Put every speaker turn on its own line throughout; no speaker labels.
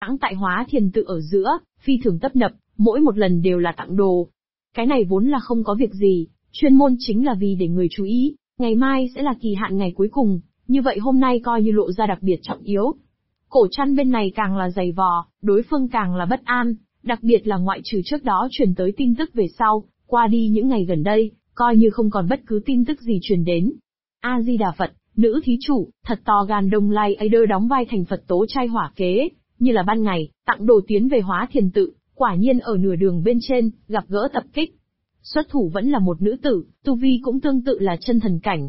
hãng tại Hóa Thiền tự ở giữa, phi thường tấp nập, mỗi một lần đều là tặng đồ. Cái này vốn là không có việc gì, chuyên môn chính là vì để người chú ý, ngày mai sẽ là kỳ hạn ngày cuối cùng, như vậy hôm nay coi như lộ ra đặc biệt trọng yếu. Cổ Trăn bên này càng là dày vò, đối phương càng là bất an, đặc biệt là ngoại trừ trước đó truyền tới tin tức về sau, qua đi những ngày gần đây, coi như không còn bất cứ tin tức gì truyền đến. A-di-đà Phật, nữ thí chủ, thật to gan Đông Lai Aider đóng vai thành Phật tố trai hỏa kế, như là ban ngày, tặng đồ tiến về Hóa Thiền tự, quả nhiên ở nửa đường bên trên, gặp gỡ tập kích. Xuất thủ vẫn là một nữ tử, tu vi cũng tương tự là chân thần cảnh.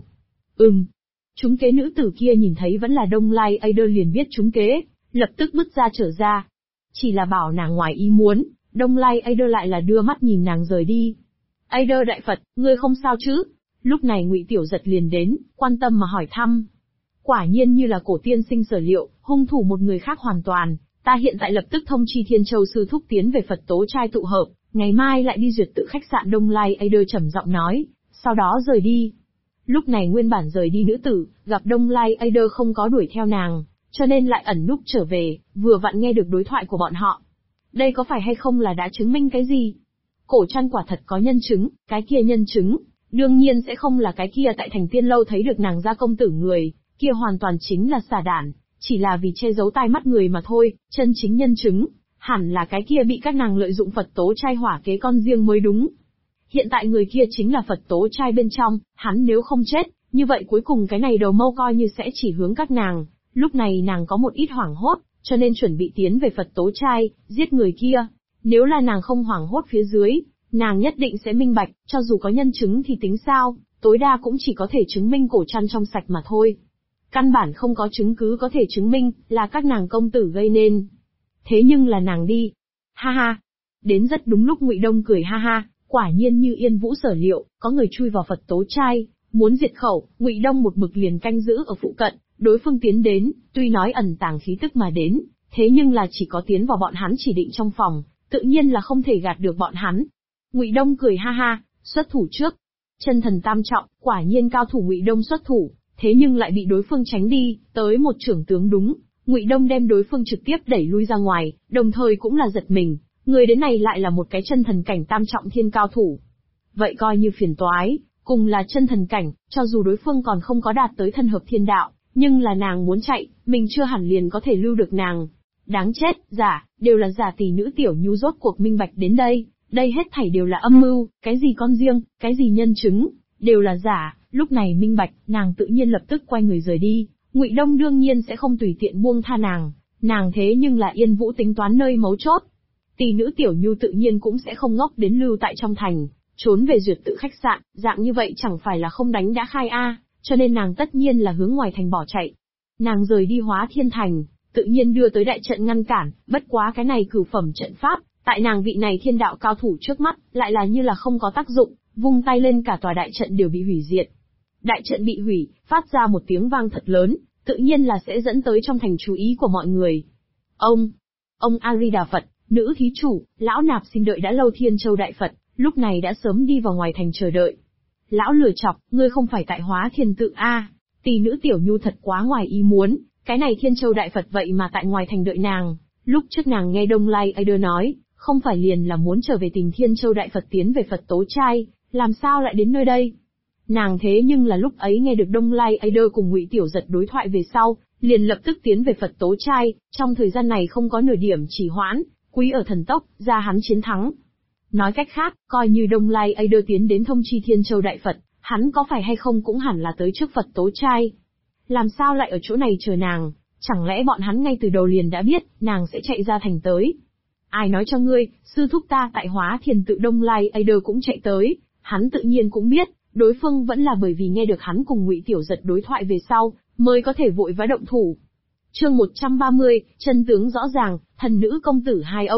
Trúng kế nữ tử kia nhìn thấy vẫn là Đông Lai Aider liền biết trúng kế, lập tức bứt ra trở ra. Chỉ là bảo nàng ngoài ý muốn, Đông Lai Aider lại là đưa mắt nhìn nàng rời đi. Aider đại Phật, ngươi không sao chứ? Lúc này Ngụy Tiểu Giật liền đến, quan tâm mà hỏi thăm. Quả nhiên như là cổ tiên sinh sở liệu, hung thủ một người khác hoàn toàn, ta hiện tại lập tức thông chi Thiên Châu sư thúc tiến về Phật tố trai tụ hợp, ngày mai lại đi duyệt tự khách sạn. Đông Lai Aider trầm giọng nói, sau đó rời đi. Lúc này nguyên bản rời đi nữ tử, gặp Đông Lai Aider không có đuổi theo nàng, cho nên lại ẩn núp trở về, vừa vặn nghe được đối thoại của bọn họ. Đây có phải hay không là đã chứng minh cái gì? Cổ Trăn quả thật có nhân chứng, cái kia nhân chứng, đương nhiên sẽ không là cái kia tại Thành Tiên lâu thấy được nàng gia công tử người, kia hoàn toàn chính là xà đản, chỉ là vì che giấu tai mắt người mà thôi, chân chính nhân chứng, hẳn là cái kia bị các nàng lợi dụng Phật tố trai hỏa kế con riêng mới đúng. Hiện tại người kia chính là Phật tố trai bên trong, hắn nếu không chết, như vậy cuối cùng cái này đầu mâu coi như sẽ chỉ hướng các nàng, lúc này nàng có một ít hoảng hốt, cho nên chuẩn bị tiến về Phật tố trai, giết người kia. Nếu là nàng không hoảng hốt phía dưới, nàng nhất định sẽ minh bạch, cho dù có nhân chứng thì tính sao, tối đa cũng chỉ có thể chứng minh Cổ Trăn trong sạch mà thôi. Căn bản không có chứng cứ có thể chứng minh, là các nàng công tử gây nên. Thế nhưng là nàng đi. Ha ha. Đến rất đúng lúc Ngụy Đông cười ha ha, quả nhiên như Yên Vũ sở liệu, có người chui vào Phật tố trai, muốn diệt khẩu, Ngụy Đông một mực liền canh giữ ở phụ cận, đối phương tiến đến, tuy nói ẩn tàng khí tức mà đến, thế nhưng là chỉ có tiến vào bọn hắn chỉ định trong phòng, tự nhiên là không thể gạt được bọn hắn. Ngụy Đông cười ha ha, xuất thủ trước. Chân thần tam trọng, quả nhiên cao thủ Ngụy Đông xuất thủ, thế nhưng lại bị đối phương tránh đi, tới một trưởng tướng đúng, Ngụy Đông đem đối phương trực tiếp đẩy lui ra ngoài, đồng thời cũng là giật mình, người đến này lại là một cái chân thần cảnh tam trọng thiên cao thủ. Vậy coi như phiền toái, cùng là chân thần cảnh, cho dù đối phương còn không có đạt tới thân hợp thiên đạo, nhưng là nàng muốn chạy, mình chưa hẳn liền có thể lưu được nàng. Đáng chết, giả, đều là giả. Tỷ nữ Tiểu Nhu rốt cuộc minh bạch đến đây, đây hết thảy đều là âm mưu, cái gì con riêng, cái gì nhân chứng, đều là giả. Lúc này minh bạch, nàng tự nhiên lập tức quay người rời đi. Ngụy Đông đương nhiên sẽ không tùy tiện buông tha nàng thế nhưng là Yên Vũ tính toán nơi mấu chốt. Tỷ nữ Tiểu Nhu tự nhiên cũng sẽ không ngốc đến lưu tại trong thành, trốn về duyệt tự khách sạn, dạng như vậy chẳng phải là không đánh đã khai a, cho nên nàng tất nhiên là hướng ngoài thành bỏ chạy. Nàng rời đi Hóa Thiên thành, tự nhiên đưa tới đại trận ngăn cản, bất quá cái này cửu phẩm trận pháp, tại nàng vị này thiên đạo cao thủ trước mắt, lại là như là không có tác dụng, vung tay lên cả tòa đại trận đều bị hủy diệt. Đại trận bị hủy, phát ra một tiếng vang thật lớn, tự nhiên là sẽ dẫn tới trong thành chú ý của mọi người. Ông A-di-đà Phật, nữ thí chủ, lão nạp xin đợi đã lâu. Thiên Châu đại Phật, lúc này đã sớm đi vào ngoài thành chờ đợi. Lão lừa chọc, ngươi không phải tại Hóa Thiên tự a? Tỷ nữ Tiểu Nhu thật quá ngoài ý muốn, cái này Thiên Châu đại Phật vậy mà tại ngoài thành đợi nàng. Lúc trước nàng nghe Đông Lai Aider nói, không phải liền là muốn trở về tìm Thiên Châu đại Phật tiến về Phật tố trai, làm sao lại đến nơi đây? Nàng thế nhưng là lúc ấy nghe được Đông Lai Aider cùng Ngụy Tiểu Giật đối thoại về sau, liền lập tức tiến về Phật tố trai, trong thời gian này không có nửa điểm trì hoãn, quý ở thần tốc, ra hắn chiến thắng. Nói cách khác, coi như Đông Lai Aider tiến đến thông chi Thiên Châu đại Phật, hắn có phải hay không cũng hẳn là tới trước Phật tố trai. Làm sao lại ở chỗ này chờ nàng, chẳng lẽ bọn hắn ngay từ đầu liền đã biết, nàng sẽ chạy ra thành tới. Ai nói cho ngươi, sư thúc ta tại Hóa Thiền tự. Đông Lai Aider cũng chạy tới, hắn tự nhiên cũng biết, đối phương vẫn là bởi vì nghe được hắn cùng Ngụy Tiểu Giật đối thoại về sau, mới có thể vội vã động thủ. Chương 130, chân tướng rõ ràng, thần nữ công tử hai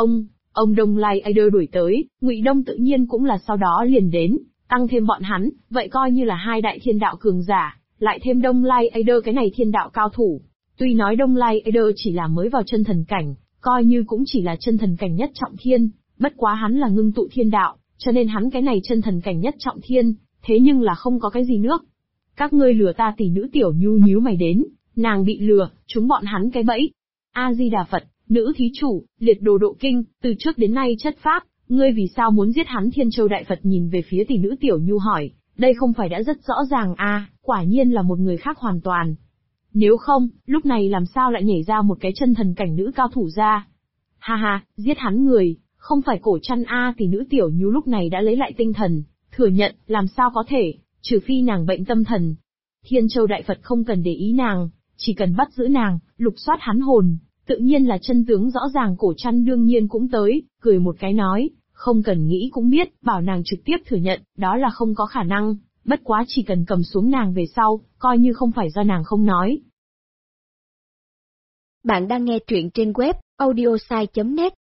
ông Đông Lai Aider đuổi tới, Ngụy Đông tự nhiên cũng là sau đó liền đến, tăng thêm bọn hắn, vậy coi như là hai đại thiên đạo cường giả, lại thêm Đông Lai Aider cái này thiên đạo cao thủ. Tuy nói Đông Lai Aider chỉ là mới vào chân thần cảnh, coi như cũng chỉ là chân thần cảnh nhất trọng thiên, bất quá hắn là ngưng tụ thiên đạo, cho nên hắn cái này chân thần cảnh nhất trọng thiên, thế nhưng là không có cái gì nước. Các ngươi lừa ta. Tỷ nữ Tiểu Nhu nhíu mày đến, nàng bị lừa, chúng bọn hắn cái bẫy. A-di-đà Phật, Nữ thí chủ, liệt đồ độ kinh, từ trước đến nay chất phác, ngươi vì sao muốn giết hắn? Thiên Châu Đại Phật nhìn về phía tỷ nữ Tiểu Nhu hỏi, đây không phải đã rất rõ ràng à, quả nhiên là một người khác hoàn toàn. Nếu không, lúc này làm sao lại nhảy ra một cái chân thần cảnh nữ cao thủ ra? Ha ha, giết hắn người, không phải Cổ Trăn a. Tỷ nữ Tiểu Nhu lúc này đã lấy lại tinh thần, thừa nhận, làm sao có thể, trừ phi nàng bệnh tâm thần. Thiên Châu Đại Phật không cần để ý nàng, chỉ cần bắt giữ nàng, lục soát hắn hồn, tự nhiên là chân tướng rõ ràng. Cổ Trăn đương nhiên cũng tới, cười một cái nói, không cần nghĩ cũng biết, bảo nàng trực tiếp thừa nhận, đó là không có khả năng, bất quá chỉ cần cầm xuống nàng về sau, coi như không phải do nàng không nói.
Bạn đang nghe truyện trên web audiosai.net.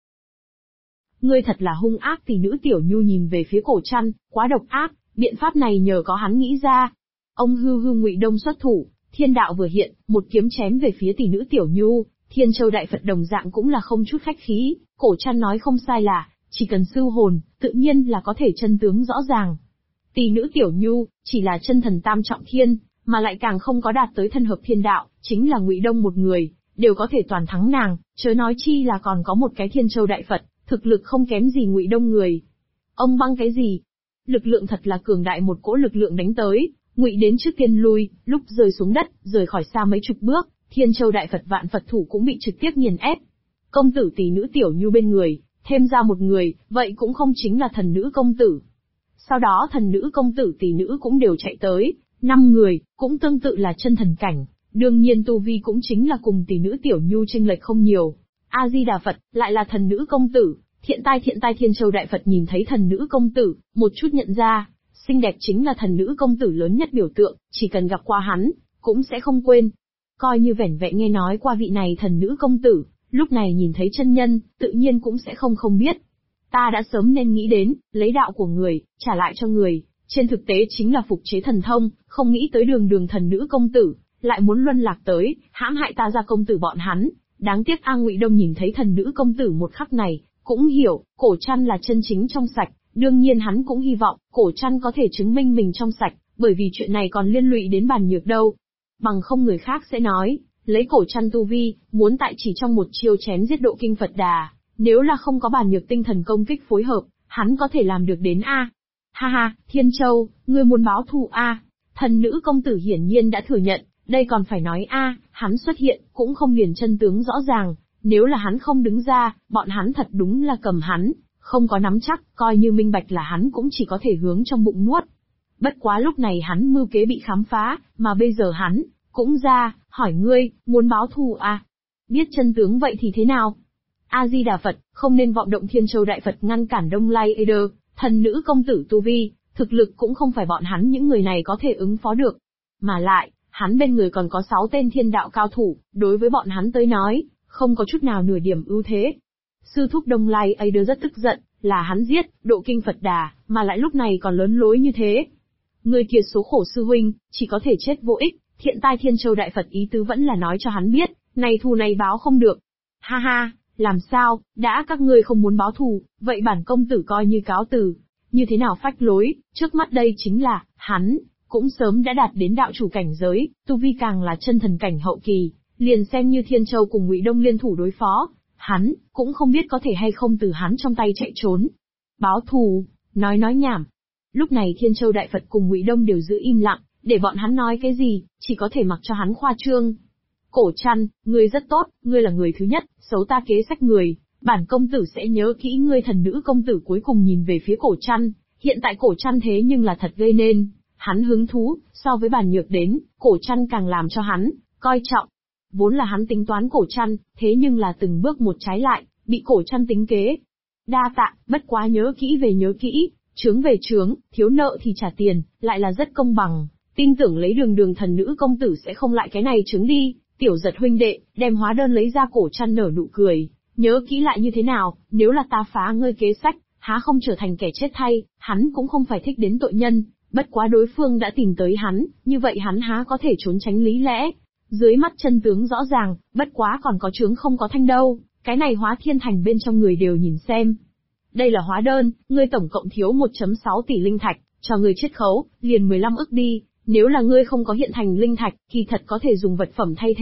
Ngươi thật là hung ác. Tỷ nữ Tiểu Nhu nhìn về phía Cổ Trăn, quá độc ác, biện pháp này nhờ có hắn nghĩ ra. Ông hư Ngụy Đông xuất thủ, thiên đạo vừa hiện, một kiếm chém về phía tỷ nữ Tiểu Nhu. Thiên Châu Đại Phật đồng dạng cũng là không chút khách khí, Cổ Trăn nói không sai là, chỉ cần sưu hồn, tự nhiên là có thể chân tướng rõ ràng. Tỷ nữ Tiểu Nhu, chỉ là chân thần tam trọng thiên, mà lại càng không có đạt tới thân hợp thiên đạo, chính là Ngụy Đông một người, đều có thể toàn thắng nàng, chớ nói chi là còn có một cái Thiên Châu Đại Phật, thực lực không kém gì Ngụy Đông người. Ông băng cái gì? Lực lượng thật là cường đại, một cỗ lực lượng đánh tới, Ngụy đến trước tiên lui, lúc rơi xuống đất, rời khỏi xa mấy chục bước, Thiên Châu Đại Phật vạn Phật thủ cũng bị trực tiếp nghiền ép. Công tử tỷ nữ Tiểu Nhu bên người, thêm ra một người, vậy cũng không chính là thần nữ công tử. Sau đó thần nữ công tử tỷ nữ cũng đều chạy tới, 5 người, cũng tương tự là chân thần cảnh, đương nhiên tu vi cũng chính là cùng tỷ nữ Tiểu Nhu chênh lệch không nhiều. A-di-đà Phật, lại là thần nữ công tử, thiện tai. Thiên Châu Đại Phật nhìn thấy thần nữ công tử, một chút nhận ra, xinh đẹp chính là thần nữ công tử lớn nhất biểu tượng, chỉ cần gặp qua hắn, cũng sẽ không quên. Coi như vẻn vẹn nghe nói qua vị này thần nữ công tử, lúc này nhìn thấy chân nhân, tự nhiên cũng sẽ không biết. Ta đã sớm nên nghĩ đến, lấy đạo của người, trả lại cho người, trên thực tế chính là phục chế thần thông, không nghĩ tới đường thần nữ công tử, lại muốn luân lạc tới, hãm hại ta gia công tử bọn hắn. Đáng tiếc Ngụy Đông nhìn thấy thần nữ công tử một khắc này, cũng hiểu, Cổ Trăn là chân chính trong sạch, đương nhiên hắn cũng hy vọng, Cổ Trăn có thể chứng minh mình trong sạch, bởi vì chuyện này còn liên lụy đến Bàn Nhược đâu. Bằng không người khác sẽ nói, lấy Cổ Trăn tu vi, muốn tại chỉ trong một chiêu chém giết độ kinh Phật Đà, nếu là không có Bàn Nhược tinh thần công kích phối hợp, hắn có thể làm được đến a. Ha ha, Thiên Châu, ngươi muốn báo thù a? Thần nữ công tử hiển nhiên đã thừa nhận, đây còn phải nói a, hắn xuất hiện, cũng không liền chân tướng rõ ràng, nếu là hắn không đứng ra, bọn hắn thật đúng là cầm hắn, không có nắm chắc, coi như minh bạch là hắn cũng chỉ có thể hướng trong bụng nuốt. Bất quá lúc này hắn mưu kế bị khám phá, mà bây giờ hắn, cũng ra, hỏi ngươi, muốn báo thù à? Biết chân tướng vậy thì thế nào? A-di-đà Phật, không nên vọng động. Thiên Châu Đại Phật ngăn cản Đông Lai Eder, thần nữ công tử tu vi, thực lực cũng không phải bọn hắn những người này có thể ứng phó được. Mà lại, hắn bên người còn có 6 tên thiên đạo cao thủ, đối với bọn hắn tới nói, không có chút nào nửa điểm ưu thế. Sư thúc Đông Lai Eder rất tức giận, là hắn giết, độ kinh Phật Đà, mà lại lúc này còn lớn lối như thế. Người kia số khổ sư huynh, chỉ có thể chết vô ích. Hiện tại Thiên Châu Đại Phật ý tứ vẫn là nói cho hắn biết, này thù này báo không được. Ha ha, làm sao, đã các ngươi không muốn báo thù, vậy bản công tử coi như cáo từ. Như thế nào phách lối, trước mắt đây chính là, hắn, cũng sớm đã đạt đến đạo chủ cảnh giới, tu vi càng là chân thần cảnh hậu kỳ, liền xem như Thiên Châu cùng Ngụy Đông liên thủ đối phó, hắn, cũng không biết có thể hay không từ hắn trong tay chạy trốn. Báo thù, nói nhảm. Lúc này Thiên Châu Đại Phật cùng Ngụy Đông đều giữ im lặng, để bọn hắn nói cái gì, chỉ có thể mặc cho hắn khoa trương. Cổ Trăn, ngươi rất tốt, ngươi là người thứ nhất, xấu ta kế sách người, bản công tử sẽ nhớ kỹ ngươi. Thần nữ công tử cuối cùng nhìn về phía Cổ Trăn, hiện tại Cổ Trăn thế nhưng là thật gây nên, hắn hứng thú, so với Bàn Nhược đến, Cổ Trăn càng làm cho hắn, coi trọng. Vốn là hắn tính toán Cổ Trăn, thế nhưng là từng bước một trái lại, bị Cổ Trăn tính kế. Đa tạ, bất quá nhớ kỹ về nhớ kỹ, chướng về chướng, thiếu nợ thì trả tiền, lại là rất công bằng. Tin tưởng lấy đường thần nữ công tử sẽ không lại cái này trứng đi. Tiểu Giật huynh đệ, đem hóa đơn lấy ra. Cổ Trăn nở nụ cười, nhớ kỹ lại như thế nào, nếu là ta phá ngươi kế sách, há không trở thành kẻ chết thay. Hắn cũng không phải thích đến tội nhân, bất quá đối phương đã tìm tới hắn, như vậy hắn há có thể trốn tránh lý lẽ. Dưới mắt chân tướng rõ ràng, bất quá còn có chướng không có thanh đâu, cái này Hóa Thiên Thành bên trong người đều nhìn xem. Đây là hóa đơn, ngươi tổng cộng thiếu 1.6 tỷ linh thạch, cho ngươi chiết khấu, liền 15 ức đi. Nếu là ngươi không có hiện thành linh thạch, thì thật có thể dùng vật phẩm thay thế,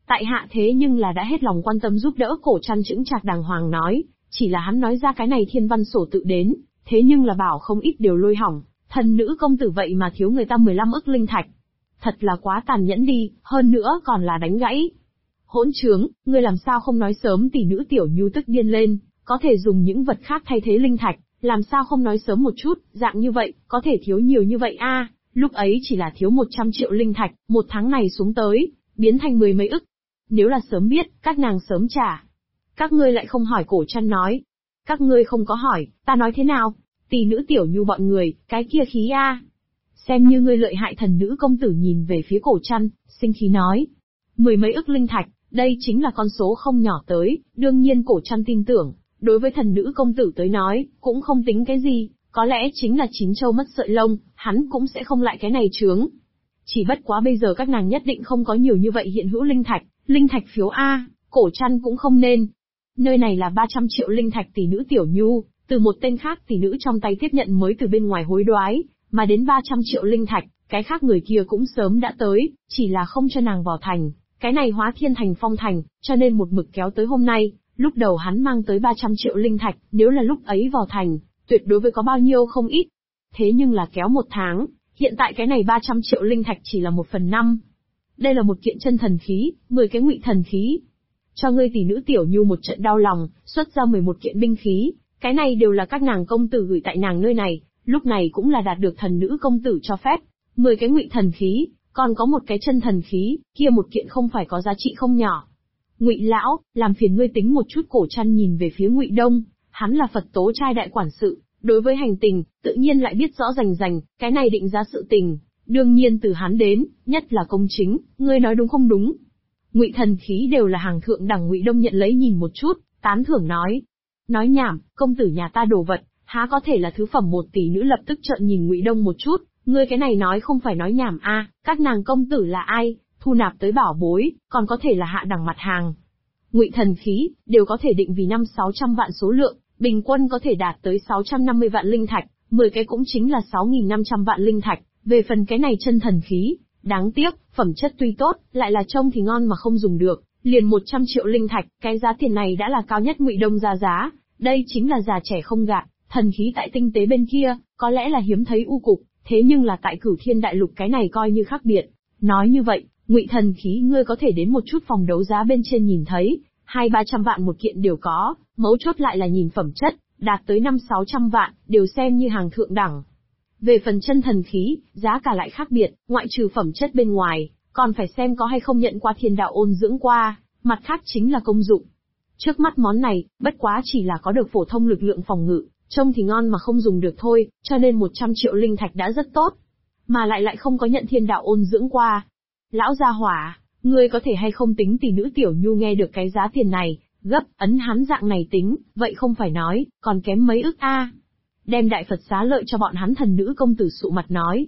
Tại hạ thế nhưng là đã hết lòng quan tâm giúp đỡ. Cổ Trăn chững chạc đàng hoàng nói, chỉ là hắn nói ra cái này thiên văn sổ tự đến, thế nhưng là bảo không ít đều lôi hỏng, thần nữ công tử vậy mà thiếu người ta 15 ức linh thạch. Thật là quá tàn nhẫn đi, hơn nữa còn là đánh gãy. Hỗn trướng, ngươi làm sao không nói sớm? Tỷ nữ Tiểu Nhu tức điên lên, có thể dùng những vật khác thay thế linh thạch, làm sao không nói sớm một chút, dạng như vậy, có thể thiếu nhiều như vậy a? Lúc ấy chỉ là thiếu 100 triệu linh thạch, một tháng này xuống tới, biến thành 10 mấy ức. Nếu là sớm biết, các nàng sớm trả. Các ngươi lại không hỏi. Cổ Trăn nói. Các ngươi không có hỏi, ta nói thế nào? Tỷ nữ Tiểu Nhu bọn người, cái kia khí a. Xem như ngươi lợi hại. Thần nữ công tử nhìn về phía Cổ Trăn, sinh khí nói. 10 mấy ức linh thạch, đây chính là con số không nhỏ tới, đương nhiên Cổ Trăn tin tưởng, đối với thần nữ công tử tới nói, cũng không tính cái gì, có lẽ chính là chín châu mất sợi lông, hắn cũng sẽ không lại cái này chướng. Chỉ bất quá bây giờ các nàng nhất định không có nhiều như vậy hiện hữu linh thạch phiếu A, Cổ Trăn cũng không nên. Nơi này là 300 triệu linh thạch. Tỷ nữ Tiểu Nhu, từ một tên khác tỷ nữ trong tay tiếp nhận mới từ bên ngoài hối đoái, mà đến 300 triệu linh thạch, cái khác người kia cũng sớm đã tới, chỉ là không cho nàng vào thành, cái này Hóa Thiên Thành phong thành, cho nên một mực kéo tới hôm nay. Lúc đầu hắn mang tới 300 triệu linh thạch, nếu là lúc ấy vào thành, tuyệt đối với có bao nhiêu không ít. Thế nhưng là kéo một tháng, hiện tại cái này 300 triệu linh thạch chỉ là 1/5. Đây là một kiện chân thần khí, 10 cái ngụy thần khí. Cho ngươi. Tỷ nữ Tiểu Nhu một trận đau lòng, xuất ra 11 kiện binh khí, cái này đều là các nàng công tử gửi tại nàng nơi này, lúc này cũng là đạt được thần nữ công tử cho phép. 10 cái ngụy thần khí, còn có một cái chân thần khí, kia một kiện không phải có giá trị không nhỏ. Ngụy lão, làm phiền ngươi tính một chút. Cổ Trăn nhìn về phía Ngụy Đông, hắn là Phật tố trai đại quản sự, đối với hành tình, tự nhiên lại biết rõ rành rành, cái này định giá sự tình, đương nhiên từ hắn đến, nhất là công chính, ngươi nói đúng không đúng? Ngụy thần khí đều là hàng thượng đẳng. Ngụy Đông nhận lấy nhìn một chút, tán thưởng nói. Nói nhảm, công tử nhà ta đồ vật, há có thể là thứ phẩm? Một tỷ nữ lập tức trợn nhìn Ngụy Đông một chút, ngươi cái này nói không phải nói nhảm a? Các nàng công tử là ai? Thu nạp tới bảo bối, còn có thể là hạ đẳng mặt hàng. Ngụy thần khí, đều có thể định vì 500-600 vạn số lượng, bình quân có thể đạt tới 650 vạn linh thạch, 10 cái cũng chính là 6.500 vạn linh thạch. Về phần cái này chân thần khí, đáng tiếc, phẩm chất tuy tốt, lại là trông thì ngon mà không dùng được, liền 100 triệu linh thạch, cái giá tiền này đã là cao nhất Ngụy Đông ra giá, đây chính là già trẻ không gạt, thần khí tại tinh tế bên kia, có lẽ là hiếm thấy u cục, thế nhưng là tại Cửu Thiên Đại Lục cái này coi như khác biệt. Nói như vậy, ngụy thần khí ngươi có thể đến một chút phòng đấu giá bên trên nhìn thấy, 200-300 vạn một kiện đều có, mấu chốt lại là nhìn phẩm chất, đạt tới 500-600 vạn, đều xem như hàng thượng đẳng. Về phần chân thần khí, giá cả lại khác biệt, ngoại trừ phẩm chất bên ngoài, còn phải xem có hay không nhận qua thiên đạo ôn dưỡng qua, mặt khác chính là công dụng. Trước mắt món này, bất quá chỉ là có được phổ thông lực lượng phòng ngự, trông thì ngon mà không dùng được thôi, cho nên 100 triệu linh thạch đã rất tốt. Mà lại không có nhận thiên đạo ôn dưỡng qua. Lão gia hỏa, ngươi có thể hay không tính? Tỷ nữ Tiểu Nhu nghe được cái giá tiền này, gấp, ấn hắn dạng này tính, vậy không phải nói, còn kém mấy ức a. Đem đại Phật xá lợi cho bọn hắn. Thần nữ công tử sụ mặt nói.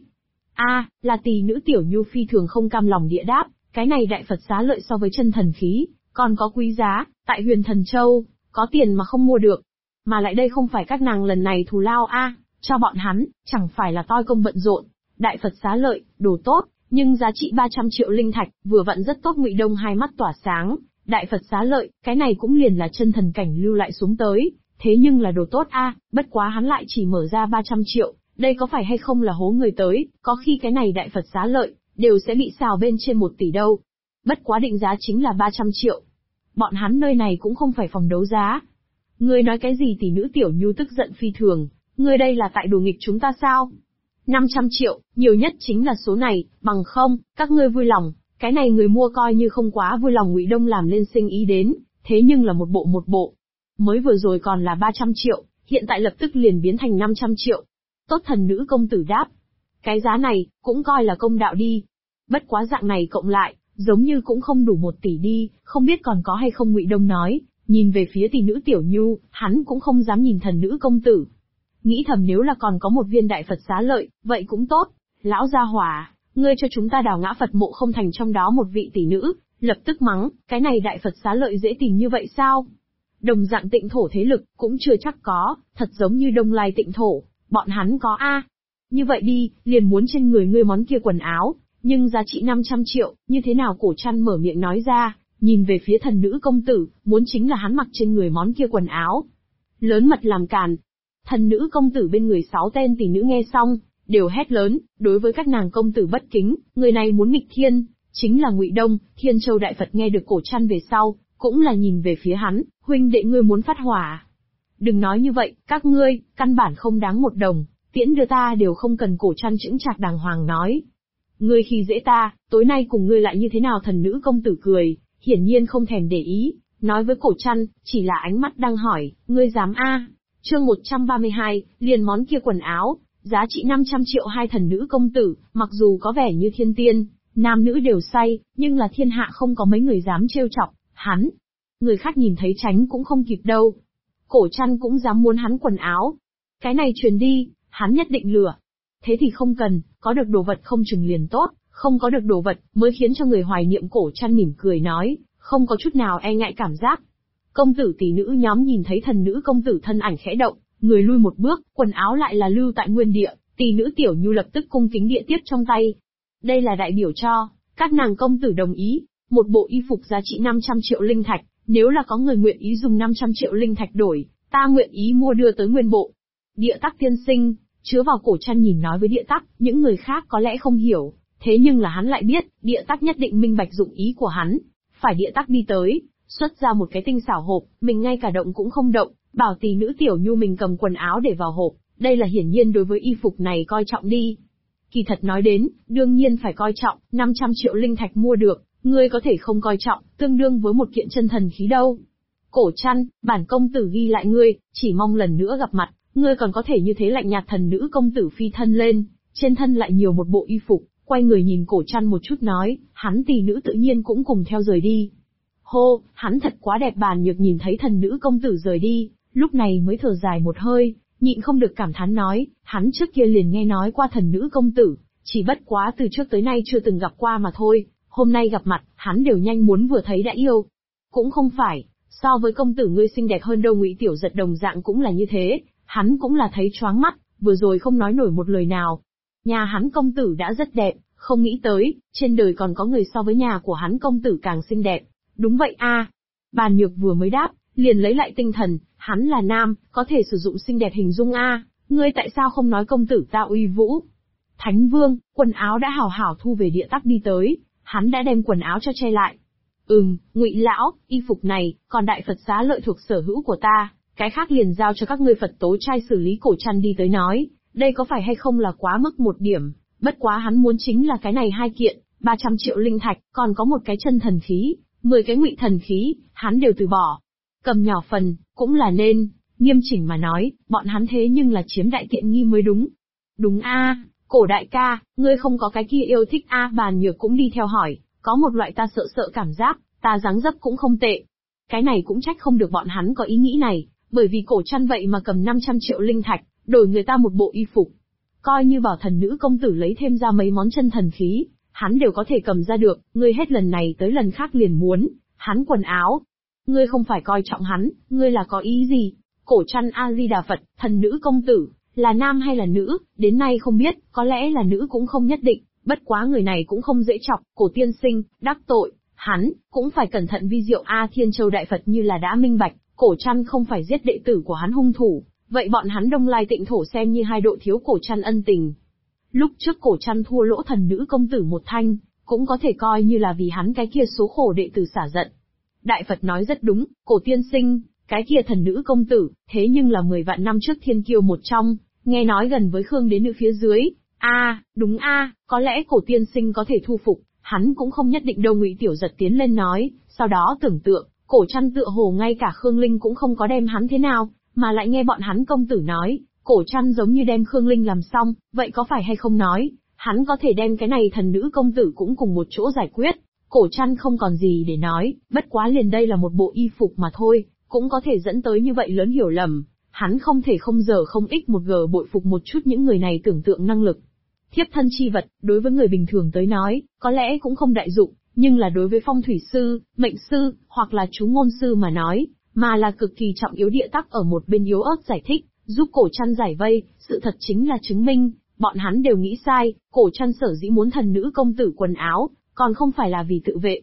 Là tỷ nữ Tiểu Nhu phi thường không cam lòng địa đáp, cái này đại Phật xá lợi so với chân thần khí, còn có quý giá, tại Huyền Thần Châu, có tiền mà không mua được. Mà lại đây không phải các nàng lần này thù lao cho bọn hắn, chẳng phải là toi công bận rộn. Đại Phật xá lợi, đồ tốt, nhưng giá trị 300 triệu linh thạch, vừa vặn rất tốt. Ngụy Đông hai mắt tỏa sáng, đại Phật xá lợi, cái này cũng liền là chân thần cảnh lưu lại xuống tới, thế nhưng là đồ tốt bất quá hắn lại chỉ mở ra 300 triệu, đây có phải hay không là hố người tới, có khi cái này đại Phật xá lợi, đều sẽ bị xào bên trên 1 tỷ đâu. Bất quá định giá chính là 300 triệu. Bọn hắn nơi này cũng không phải phòng đấu giá. Ngươi nói cái gì? Tỷ nữ Tiểu Nhu tức giận phi thường, ngươi đây là tại đùa nghịch chúng ta sao? 500 triệu, nhiều nhất chính là số này, bằng không, các ngươi vui lòng, cái này người mua coi như không quá vui lòng. Ngụy Đông làm lên sinh ý đến, thế nhưng là một bộ. Mới vừa rồi còn là 300 triệu, hiện tại lập tức liền biến thành 500 triệu. Tốt, thần nữ công tử đáp. Cái giá này, cũng coi là công đạo đi. Bất quá dạng này cộng lại, giống như cũng không đủ 1 tỷ đi, không biết còn có hay không. Ngụy Đông nói, nhìn về phía tỷ nữ Tiểu Nhu, hắn cũng không dám nhìn thần nữ công tử. Nghĩ thầm nếu là còn có một viên đại Phật xá lợi, vậy cũng tốt. Lão gia hỏa, ngươi cho chúng ta đào ngã Phật mộ không thành trong đó một vị tỷ nữ, lập tức mắng, cái này đại Phật xá lợi dễ tìm như vậy sao? Đồng dạng Tịnh thổ thế lực, cũng chưa chắc có, thật giống như Đông Lai Tịnh thổ, bọn hắn có Như vậy đi, liền muốn trên người ngươi món kia quần áo, nhưng giá trị 500 triệu, như thế nào? Cổ Trăn mở miệng nói ra, nhìn về phía thần nữ công tử, muốn chính là hắn mặc trên người món kia quần áo. Lớn mật làm càn. Thần nữ công tử bên người 6 tên tỷ nữ nghe xong, đều hét lớn, đối với các nàng công tử bất kính, người này muốn nghịch thiên, chính là Ngụy Đông. Thiên Châu Đại Phật nghe được Cổ Trăn về sau, cũng là nhìn về phía hắn, huynh đệ ngươi muốn phát hỏa. Đừng nói như vậy, các ngươi, căn bản không đáng một đồng, tiễn đưa ta đều không cần. Cổ Trăn chững chạc đàng hoàng nói. Ngươi khi dễ ta, tối nay cùng ngươi lại như thế nào? Thần nữ công tử cười, hiển nhiên không thèm để ý, nói với Cổ Trăn, chỉ là ánh mắt đang hỏi, ngươi dám a? Chương 132, liền món kia quần áo, giá trị 500 triệu. Hai thần nữ công tử, mặc dù có vẻ như thiên tiên, nam nữ đều say, nhưng là thiên hạ không có mấy người dám trêu chọc hắn. Người khác nhìn thấy tránh cũng không kịp đâu. Cổ Trăn cũng dám muốn hắn quần áo. Cái này truyền đi, hắn nhất định lừa. Thế thì không cần, có được đồ vật không chừng liền tốt, không có được đồ vật mới khiến cho người hoài niệm. Cổ Trăn mỉm cười nói, không có chút nào e ngại cảm giác. Công tử tỷ nữ nhóm nhìn thấy thần nữ công tử thân ảnh khẽ động, người lui một bước, quần áo lại là lưu tại nguyên địa. Tỷ nữ Tiểu Nhu lập tức cung kính địa tiếp trong tay. Đây là đại biểu cho các nàng công tử đồng ý, một bộ y phục giá trị 500 triệu linh thạch, nếu là có người nguyện ý dùng 500 triệu linh thạch đổi, ta nguyện ý mua đưa tới nguyên bộ. Địa Tắc tiên sinh, chứa vào. Cổ Trăn nhìn nói với Địa Tắc, những người khác có lẽ không hiểu, thế nhưng là hắn lại biết, Địa Tắc nhất định minh bạch dụng ý của hắn. Phải Địa Tắc đi tới, xuất ra một cái tinh xảo hộp, mình ngay cả động cũng không động, bảo tỷ nữ Tiểu Nhu mình cầm quần áo để vào hộp, đây là hiển nhiên đối với y phục này coi trọng đi. Kỳ thật nói đến, đương nhiên phải coi trọng, 500 triệu linh thạch mua được, ngươi có thể không coi trọng, tương đương với một kiện chân thần khí đâu. Cổ Trăn, bản công tử ghi lại ngươi, chỉ mong lần nữa gặp mặt, ngươi còn có thể như thế. Lạnh nhạt. Thần nữ công tử phi thân lên, trên thân lại nhiều một bộ y phục, quay người nhìn Cổ Trăn một chút nói, hắn tỷ nữ tự nhiên cũng cùng theo rời đi. Hô, hắn thật quá đẹp. Bàn Nhược nhìn thấy thần nữ công tử rời đi, lúc này mới thở dài một hơi, nhịn không được cảm thán nói, hắn trước kia liền nghe nói qua thần nữ công tử, chỉ bất quá từ trước tới nay chưa từng gặp qua mà thôi, hôm nay gặp mặt, hắn đều nhanh muốn vừa thấy đã yêu. Cũng không phải, so với công tử ngươi xinh đẹp hơn đâu. Ngụy Tiểu Giật đồng dạng cũng là như thế, hắn cũng là thấy choáng mắt, vừa rồi không nói nổi một lời nào. Nhà hắn công tử đã rất đẹp, không nghĩ tới, trên đời còn có người so với nhà của hắn công tử càng xinh đẹp. Đúng vậy a. Bàn Nhược vừa mới đáp, liền lấy lại tinh thần, hắn là nam, có thể sử dụng xinh đẹp hình dung a, ngươi tại sao không nói công tử ta uy vũ? Thánh Vương, quần áo đã hảo hảo thu về. Địa Tắc đi tới, hắn đã đem quần áo cho che lại. Ngụy lão, y phục này, còn đại Phật xá lợi thuộc sở hữu của ta, cái khác liền giao cho các ngươi Phật tố trai xử lý. Cổ Trăn đi tới nói, đây có phải hay không là quá mức một điểm, bất quá hắn muốn chính là cái này 2 kiện, 300 triệu linh thạch, còn có một cái chân thần khí, 10 cái ngụy thần khí, hắn đều từ bỏ. Cầm nhỏ phần, cũng là nên, nghiêm chỉnh mà nói, bọn hắn thế nhưng là chiếm đại tiện nghi mới đúng. Đúng a, Cổ đại ca, ngươi không có cái kia yêu thích a? Bàn Nhược cũng đi theo hỏi, có một loại ta sợ sợ cảm giác, ta dáng dấp cũng không tệ. Cái này cũng trách không được bọn hắn có ý nghĩ này, bởi vì Cổ Trăn vậy mà cầm 500 triệu linh thạch, đổi người ta một bộ y phục. Coi như bảo thần nữ công tử lấy thêm ra mấy món chân thần khí, hắn đều có thể cầm ra được, ngươi hết lần này tới lần khác liền muốn hắn quần áo. Ngươi không phải coi trọng hắn, ngươi là có ý gì? Cổ Trăn A-di-đà Phật, thần nữ công tử, là nam hay là nữ, đến nay không biết, có lẽ là nữ cũng không nhất định, bất quá người này cũng không dễ chọc. Cổ tiên sinh, đắc tội, hắn, cũng phải cẩn thận vi diệu a. Thiên Châu Đại Phật như là đã minh bạch, Cổ Trăn không phải giết đệ tử của hắn hung thủ, vậy bọn hắn Đông Lai Tịnh Thổ xem như hai độ thiếu Cổ Trăn ân tình. Lúc trước Cổ Trăn thua lỗ thần nữ công tử một thanh, cũng có thể coi như là vì hắn cái kia số khổ đệ tử xả giận. Đại Phật nói rất đúng, Cổ tiên sinh, cái kia thần nữ công tử, thế nhưng là 10 vạn năm trước thiên kiêu một trong, nghe nói gần với Khương Đế Nữ phía dưới. Đúng có lẽ Cổ tiên sinh có thể thu phục, hắn cũng không nhất định đâu. Ngụy Tiểu Giật tiến lên nói, sau đó tưởng tượng, Cổ Trăn tựa hồ ngay cả Khương Linh cũng không có đem hắn thế nào, mà lại nghe bọn hắn công tử nói, Cổ Trăn giống như đem Khương Linh làm xong, vậy có phải hay không nói, hắn có thể đem cái này thần nữ công tử cũng cùng một chỗ giải quyết. Cổ Trăn không còn gì để nói, bất quá liền đây là một bộ y phục mà thôi, cũng có thể dẫn tới như vậy lớn hiểu lầm. Hắn không thể không giờ không ích một gờ bội phục một chút những người này tưởng tượng năng lực. Thiếp thân chi vật, đối với người bình thường tới nói, có lẽ cũng không đại dụng, nhưng là đối với phong thủy sư, mệnh sư, hoặc là chú ngôn sư mà nói, mà là cực kỳ trọng yếu. Địa Tắc ở một bên yếu ớt giải thích, giúp Cổ Trăn giải vây, sự thật chính là chứng minh, bọn hắn đều nghĩ sai, Cổ Trăn sở dĩ muốn thần nữ công tử quần áo, còn không phải là vì tự vệ.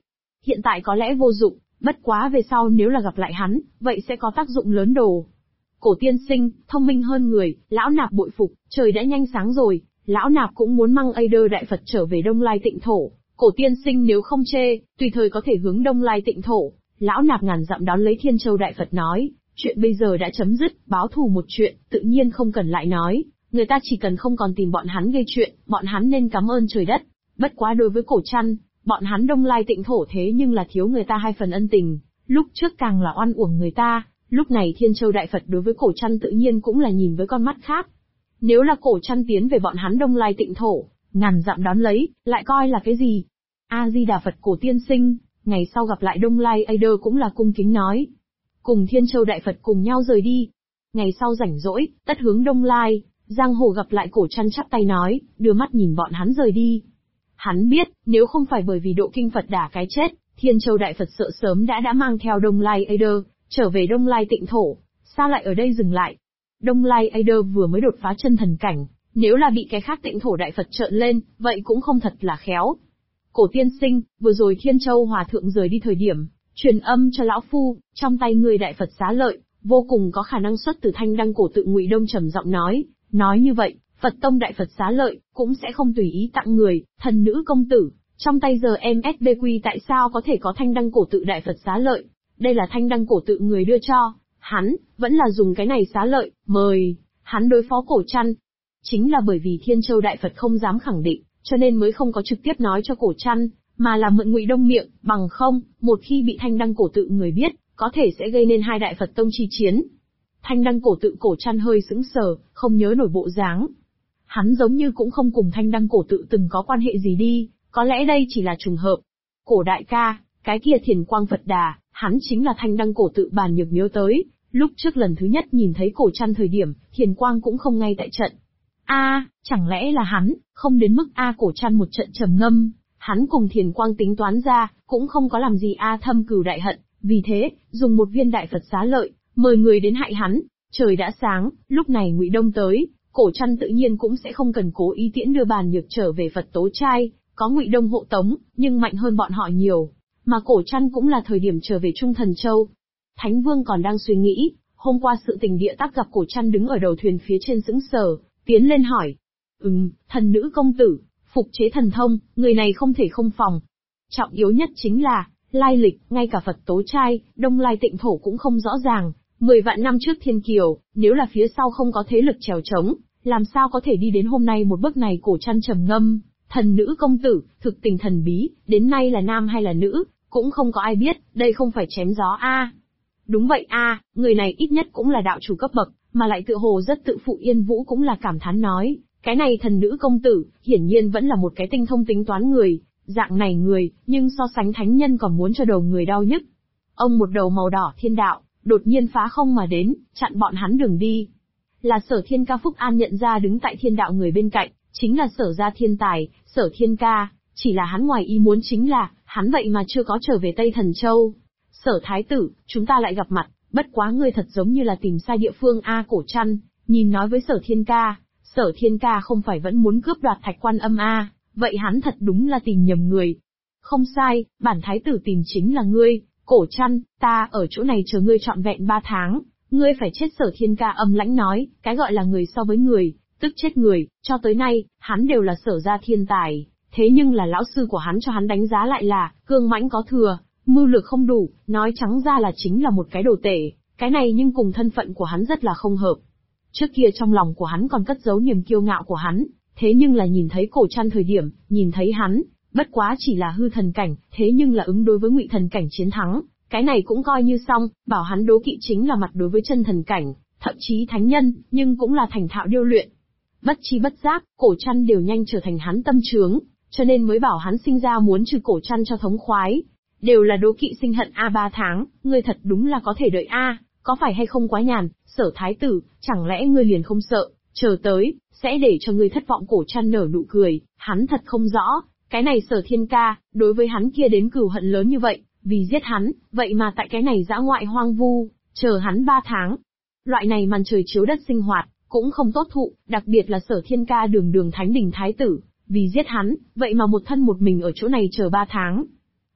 hiện tại có lẽ vô dụng, bất quá về sau nếu là gặp lại hắn, vậy sẽ có tác dụng lớn đồ. Cổ tiên sinh, thông minh hơn người, lão nạp bội phục, trời đã nhanh sáng rồi, lão nạp cũng muốn mang Aider đại Phật trở về Đông Lai Tịnh Thổ. Cổ tiên sinh nếu không chê, tùy thời có thể hướng Đông Lai Tịnh Thổ. Lão nạp ngàn dặm đón lấy Thiên Châu đại Phật nói, chuyện bây giờ đã chấm dứt, báo thù một chuyện, tự nhiên không cần lại nói. Người ta chỉ cần không còn tìm bọn hắn gây chuyện, bọn hắn nên cảm ơn trời đất. Bất quá đối với Cổ Trăn, bọn hắn Đông Lai Tịnh Thổ thế nhưng là thiếu người ta 2 phần ân tình, lúc trước càng là oan uổng người ta, lúc này Thiên Châu đại Phật đối với Cổ Trăn tự nhiên cũng là nhìn với con mắt khác. Nếu là Cổ Trăn tiến về bọn hắn Đông Lai Tịnh Thổ, ngàn dặm đón lấy, lại coi là cái gì? A Di Đà Phật Cổ tiên sinh, ngày sau gặp lại Đông Lai Aider cũng là cung kính nói. Cùng Thiên Châu đại Phật cùng nhau rời đi. Ngày sau rảnh rỗi, tất hướng Đông Lai, giang hồ gặp lại Cổ Trăn chắp tay nói, đưa mắt nhìn bọn hắn rời đi. Hắn biết, nếu không phải bởi vì độ kinh Phật đả cái chết, Thiên Châu đại Phật sợ sớm đã mang theo Đông Lai Aider, trở về Đông Lai Tịnh Thổ, sao lại ở đây dừng lại? Đông Lai Aider vừa mới đột phá chân thần cảnh, nếu là bị cái khác Tịnh Thổ đại Phật trợn lên, vậy cũng không thật là khéo. Cổ tiên sinh, vừa rồi Thiên Châu Hòa Thượng rời đi thời điểm, truyền âm cho lão phu, trong tay người đại Phật xá lợi, vô cùng có khả năng xuất từ Thanh Đăng Cổ Tự. Ngụy Đông trầm giọng nói như vậy, Phật tông đại Phật xá lợi, cũng sẽ không tùy ý tặng người, thần nữ công tử, trong tay giờ MSBQ tại sao có thể có Thanh Đăng Cổ Tự đại Phật xá lợi, đây là Thanh Đăng Cổ Tự người đưa cho, hắn, vẫn là dùng cái này xá lợi, mời, hắn đối phó Cổ Trăn. Chính là bởi vì Thiên Châu đại Phật không dám khẳng định, cho nên mới không có trực tiếp nói cho Cổ Trăn, mà là mượn Ngụy Đông miệng, bằng không, một khi bị Thanh Đăng Cổ Tự người biết, có thể sẽ gây nên hai đại Phật tông chi chiến. Thanh Đăng Cổ Tự Cổ Trăn hơi sững sờ, không nhớ nổi bộ dáng. Hắn giống như cũng không cùng Thanh Đăng Cổ Tự từng có quan hệ gì đi, có lẽ đây chỉ là trùng hợp. Cổ đại ca, cái kia Thiền Quang Phật Đà, hắn chính là Thanh Đăng Cổ Tự. Bàn Nhược nhớ tới, lúc trước lần thứ nhất nhìn thấy Cổ Trăn thời điểm, Thiền Quang cũng không ngay tại trận. Chẳng lẽ là hắn, không đến mức Cổ Trăn một trận trầm ngâm, hắn cùng Thiền Quang tính toán ra, cũng không có làm gì thâm cừu đại hận, vì thế, dùng một viên đại Phật xá lợi, mời người đến hại hắn. Trời đã sáng, lúc này Ngụy Đông tới, Cổ Trăn tự nhiên cũng sẽ không cần cố ý tiễn đưa Bàn Nhược trở về Phật Tố Trai, có Ngụy Đông hộ tống, nhưng mạnh hơn bọn họ nhiều, mà Cổ Trăn cũng là thời điểm trở về Trung Thần Châu. Thánh Vương còn đang suy nghĩ, hôm qua sự tình địa tác gặp Cổ Trăn đứng ở đầu thuyền phía trên sững sờ, tiến lên hỏi. Thần nữ công tử, phục chế thần thông, người này không thể không phòng. Trọng yếu nhất chính là, lai lịch, ngay cả Phật Tố Trai, Đông Lai Tịnh Thổ cũng không rõ ràng. 10 vạn năm trước Thiên Kiều, nếu là phía sau không có thế lực trèo trống, làm sao có thể đi đến hôm nay một bước này? Cổ Trăn trầm ngâm, thần nữ công tử, thực tình thần bí, đến nay là nam hay là nữ, cũng không có ai biết, đây không phải chém gió Đúng vậy người này ít nhất cũng là đạo chủ cấp bậc, mà lại tựa hồ rất tự phụ. Yên Vũ cũng là cảm thán nói, cái này thần nữ công tử, hiển nhiên vẫn là một cái tinh thông tính toán người, dạng này người, nhưng so sánh thánh nhân còn muốn cho đầu người đau nhức. Ông một đầu màu đỏ thiên đạo, đột nhiên phá không mà đến, chặn bọn hắn đường đi. Là Sở Thiên Ca. Phúc An nhận ra đứng tại thiên đạo người bên cạnh, chính là Sở gia thiên tài, Sở Thiên Ca, chỉ là hắn ngoài ý muốn chính là, hắn vậy mà chưa có trở về Tây Thần Châu. Sở thái tử, chúng ta lại gặp mặt, bất quá ngươi thật giống như là tìm sai địa phương Cổ Trăn, nhìn nói với Sở Thiên Ca, Sở Thiên Ca không phải vẫn muốn cướp đoạt Thạch Quan Âm vậy hắn thật đúng là tìm nhầm người. Không sai, bản thái tử tìm chính là ngươi, Cổ Trăn, ta ở chỗ này chờ ngươi trọn vẹn 3 tháng, ngươi phải chết. Sở Thiên Ca âm lãnh nói, cái gọi là người so với người, tức chết người, cho tới nay, hắn đều là Sở gia thiên tài, thế nhưng là lão sư của hắn cho hắn đánh giá lại là, cương mãnh có thừa, mưu lược không đủ, nói trắng ra là chính là một cái đồ tể, cái này nhưng cùng thân phận của hắn rất là không hợp. Trước kia trong lòng của hắn còn cất giấu niềm kiêu ngạo của hắn, thế nhưng là nhìn thấy Cổ Trăn thời điểm, nhìn thấy hắn, bất quá chỉ là hư thần cảnh, thế nhưng là ứng đối với ngụy thần cảnh chiến thắng, cái này cũng coi như xong. Bảo hắn đố kỵ chính là mặt đối với chân thần cảnh, thậm chí thánh nhân, nhưng cũng là thành thạo điêu luyện. Bất chi bất giác, Cổ Trăn đều nhanh trở thành hắn tâm chướng, cho nên mới bảo hắn sinh ra muốn trừ Cổ Trăn cho thống khoái. Đều là đố kỵ sinh hận 3 tháng, ngươi thật đúng là có thể đợi có phải hay không quá nhàn? Sở thái tử, chẳng lẽ ngươi liền không sợ, chờ tới, sẽ để cho ngươi thất vọng? Cổ Trăn nở nụ cười, hắn thật không rõ, cái này Sở Thiên Ca, đối với hắn kia đến cừu hận lớn như vậy, vì giết hắn, vậy mà tại cái này dã ngoại hoang vu, chờ hắn 3 tháng. Loại này màn trời chiếu đất sinh hoạt, cũng không tốt thụ, đặc biệt là Sở Thiên Ca đường đường thánh đình thái tử, vì giết hắn, vậy mà một thân một mình ở chỗ này chờ 3 tháng.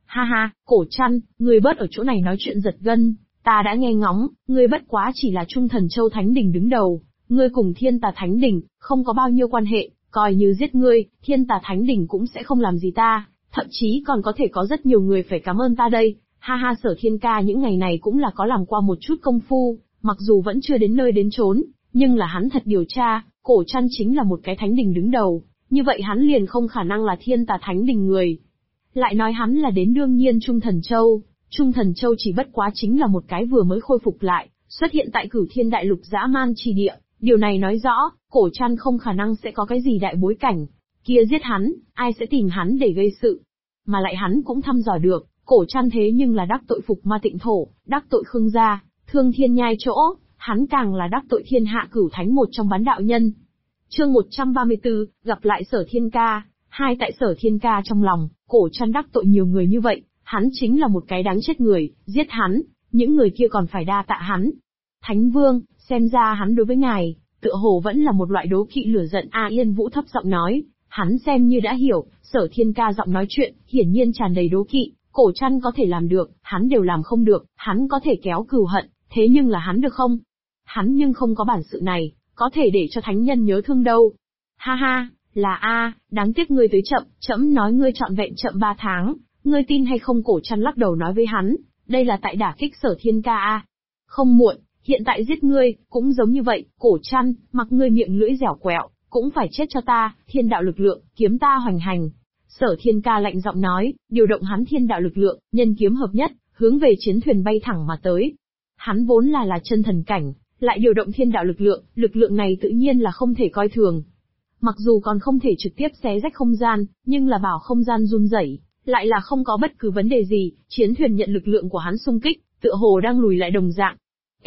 Ha ha, Cổ Trăn, ngươi bớt ở chỗ này nói chuyện giật gân, ta đã nghe ngóng, ngươi bất quá chỉ là Trung Thần Châu Thánh Đình đứng đầu, ngươi cùng Thiên Tà Thánh Đình, không có bao nhiêu quan hệ, coi như giết ngươi, Thiên Tà Thánh Đình cũng sẽ không làm gì ta, thậm chí còn có thể có rất nhiều người phải cảm ơn ta đây. Ha ha, Sở Thiên ca những ngày này cũng là có làm qua một chút công phu, mặc dù vẫn chưa đến nơi đến chốn, nhưng là hắn thật điều tra, Cổ Trăn chính là một cái thánh đình đứng đầu, như vậy hắn liền không khả năng là Thiên Tà Thánh Đình người. Lại nói hắn là đến đương nhiên Trung Thần Châu, Trung Thần Châu chỉ bất quá chính là một cái vừa mới khôi phục lại, xuất hiện tại Cửu Thiên Đại Lục dã man chi địa, điều này nói rõ, Cổ Trăn không khả năng sẽ có cái gì đại bối cảnh, kia giết hắn, ai sẽ tìm hắn để gây sự. Mà lại hắn cũng thăm dò được, Cổ Trăn thế nhưng là đắc tội Phục Ma Tịnh Thổ, đắc tội Khương gia, Thương Thiên Nhai chỗ, hắn càng là đắc tội Thiên Hạ Cửu Thánh một trong bán đạo nhân. Chương 134, gặp lại Sở Thiên ca. Hai tại Sở Thiên ca trong lòng, Cổ Trăn đắc tội nhiều người như vậy, hắn chính là một cái đáng chết người, giết hắn, những người kia còn phải đa tạ hắn. Thánh Vương, xem ra hắn đối với ngài, tựa hồ vẫn là một loại đố kỵ lửa giận. A Yên Vũ thấp giọng nói, hắn xem như đã hiểu, Sở Thiên ca giọng nói chuyện, hiển nhiên tràn đầy đố kỵ, Cổ Trăn có thể làm được, hắn đều làm không được, hắn có thể kéo cừu hận, thế nhưng là hắn được không? Hắn nhưng không có bản sự này, có thể để cho thánh nhân nhớ thương đâu. Ha ha, là đáng tiếc ngươi tới chậm, trẫm nói ngươi trọn vẹn chậm 3 tháng, ngươi tin hay không? Cổ Trăn lắc đầu nói với hắn, đây là tại đả kích Sở Thiên ca a. Không muộn, hiện tại giết ngươi, cũng giống như vậy, Cổ Trăn, mặc ngươi miệng lưỡi dẻo quẹo, cũng phải chết cho ta, thiên đạo lực lượng, kiếm ta hoành hành. Sở Thiên ca lạnh giọng nói, điều động hắn thiên đạo lực lượng, nhân kiếm hợp nhất, hướng về chiến thuyền bay thẳng mà tới. Hắn vốn là chân thần cảnh, lại điều động thiên đạo lực lượng này tự nhiên là không thể coi thường. Mặc dù còn không thể trực tiếp xé rách không gian, nhưng là bảo không gian run rẩy, lại là không có bất cứ vấn đề gì, chiến thuyền nhận lực lượng của hắn xung kích, tựa hồ đang lùi lại đồng dạng.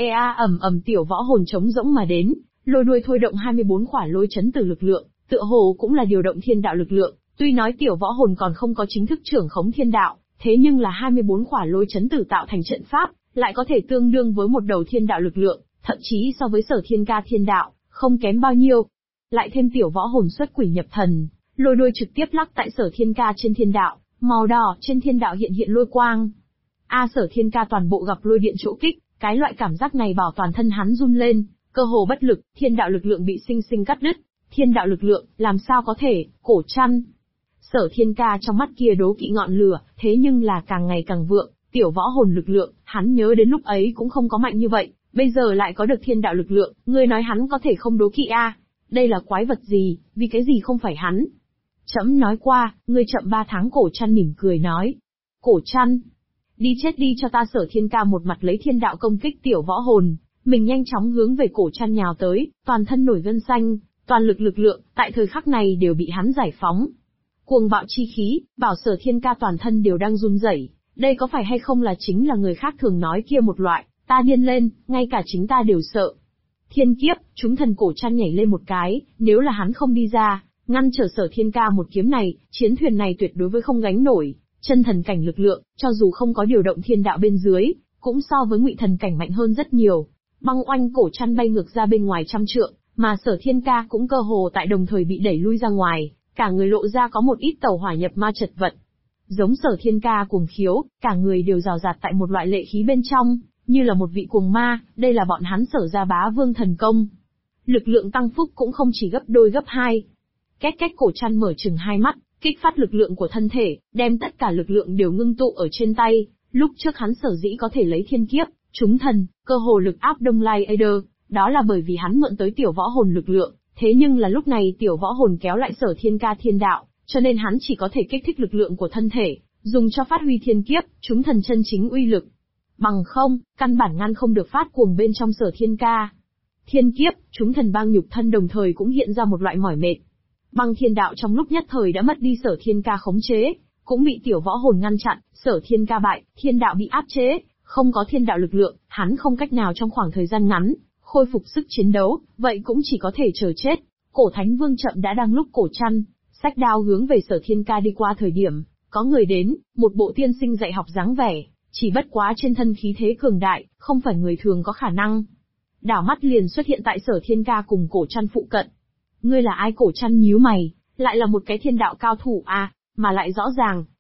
Ầm tiểu võ hồn trống rỗng mà đến, lôi đuôi thôi động 24 khỏa lôi chấn tử lực lượng, tựa hồ cũng là điều động thiên đạo lực lượng, tuy nói tiểu võ hồn còn không có chính thức trưởng khống thiên đạo, thế nhưng là 24 khỏa lôi chấn tử tạo thành trận pháp, lại có thể tương đương với một đầu thiên đạo lực lượng, thậm chí so với Sở Thiên ca thiên đạo, không kém bao nhiêu. Lại thêm tiểu võ hồn xuất quỷ nhập thần, lôi đuôi trực tiếp lắc tại Sở Thiên ca trên thiên đạo, màu đỏ trên thiên đạo hiện lôi quang. Sở Thiên ca toàn bộ gặp lôi điện chỗ kích, cái loại cảm giác này bảo toàn thân hắn run lên, cơ hồ bất lực, thiên đạo lực lượng bị sinh sinh cắt đứt. Thiên đạo lực lượng, làm sao có thể? Cổ Trăn. Sở Thiên ca trong mắt kia đố kỵ ngọn lửa, thế nhưng là càng ngày càng vượng, tiểu võ hồn lực lượng, hắn nhớ đến lúc ấy cũng không có mạnh như vậy, bây giờ lại có được thiên đạo lực lượng, ngươi nói hắn có thể không đố kỵ a? Đây là quái vật gì, vì cái gì không phải hắn? Trẫm nói qua, ngươi chậm 3 tháng. Cổ Trăn mỉm cười nói. Cổ Trăn, đi chết đi cho ta. Sở Thiên ca một mặt lấy thiên đạo công kích tiểu võ hồn, mình nhanh chóng hướng về Cổ Trăn nhào tới, toàn thân nổi gân xanh, toàn lực lượng, tại thời khắc này đều bị hắn giải phóng. Cuồng bạo chi khí, bảo Sở Thiên ca toàn thân đều đang run rẩy, đây có phải hay không là chính là người khác thường nói kia một loại, ta điên lên, ngay cả chính ta đều sợ. Thiên kiếp, chúng thần. Cổ Trăn nhảy lên một cái, nếu là hắn không đi ra, ngăn trở Sở Thiên ca một kiếm này, chiến thuyền này tuyệt đối với không gánh nổi, chân thần cảnh lực lượng, cho dù không có điều động thiên đạo bên dưới, cũng so với ngụy thần cảnh mạnh hơn rất nhiều. Băng oanh, Cổ Trăn bay ngược ra bên ngoài 100 trượng, mà Sở Thiên ca cũng cơ hồ tại đồng thời bị đẩy lui ra ngoài, cả người lộ ra có một ít tẩu hỏa nhập ma chật vật. Giống Sở Thiên ca cuồng khiếu, cả người đều rào rạt tại một loại lệ khí bên trong, như là một vị cuồng ma, đây là bọn hắn Sở gia bá vương thần công. Lực lượng tăng phúc cũng không chỉ gấp đôi gấp hai. Két, Cổ Trăn mở chừng hai mắt, kích phát lực lượng của thân thể, đem tất cả lực lượng đều ngưng tụ ở trên tay. Lúc trước hắn sở dĩ có thể lấy thiên kiếp, chúng thần, cơ hồ lực áp Đông Lai Eder, đó là bởi vì hắn mượn tới tiểu võ hồn lực lượng, thế nhưng là lúc này tiểu võ hồn kéo lại Sở Thiên ca thiên đạo, cho nên hắn chỉ có thể kích thích lực lượng của thân thể, dùng cho phát huy thiên kiếp, chúng thần chân chính uy lực. Bằng không, căn bản ngăn không được phát cuồng bên trong Sở Thiên ca. Thiên kiếp, chúng thần băng nhục thân đồng thời cũng hiện ra một loại mỏi mệt. Băng thiên đạo trong lúc nhất thời đã mất đi Sở Thiên ca khống chế, cũng bị tiểu võ hồn ngăn chặn, Sở Thiên ca bại, thiên đạo bị áp chế, không có thiên đạo lực lượng, hắn không cách nào trong khoảng thời gian ngắn khôi phục sức chiến đấu, vậy cũng chỉ có thể chờ chết. Cổ Thánh Vương chậm đã đang lúc Cổ Trăn xách đao hướng về Sở Thiên ca đi qua thời điểm, có người đến, một bộ tiên sinh dạy học dáng vẻ, chỉ bất quá trên thân khí thế cường đại, không phải người thường có khả năng. Đảo mắt liền xuất hiện tại Sở Thiên ca cùng Cổ Trăn phụ cận. Ngươi là ai? Cổ Trăn nhíu mày, lại là một cái thiên đạo cao thủ à, mà lại rõ ràng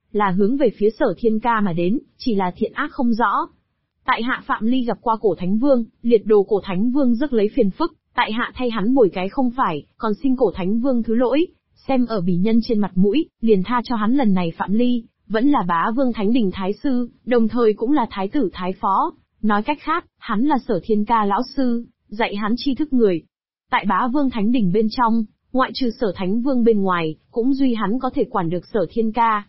là hướng về phía Sở Thiên Ca mà đến, chỉ là thiện ác không rõ. Tại hạ Phạm Ly gặp qua Cổ Thánh Vương, liệt đồ Cổ Thánh Vương rước lấy phiền phức, tại hạ thay hắn bồi cái không phải, còn xin Cổ Thánh Vương thứ lỗi, xem ở bỉ nhân trên mặt mũi, liền tha cho hắn lần này. Phạm Ly vẫn là Bá Vương Thánh Đình Thái Sư, đồng thời cũng là Thái tử Thái Phó. Nói cách khác, hắn là Sở Thiên Ca lão sư, dạy hắn tri thức người. Tại Bá Vương Thánh Đình bên trong, ngoại trừ Sở Thánh Vương bên ngoài, cũng duy hắn có thể quản được Sở Thiên Ca.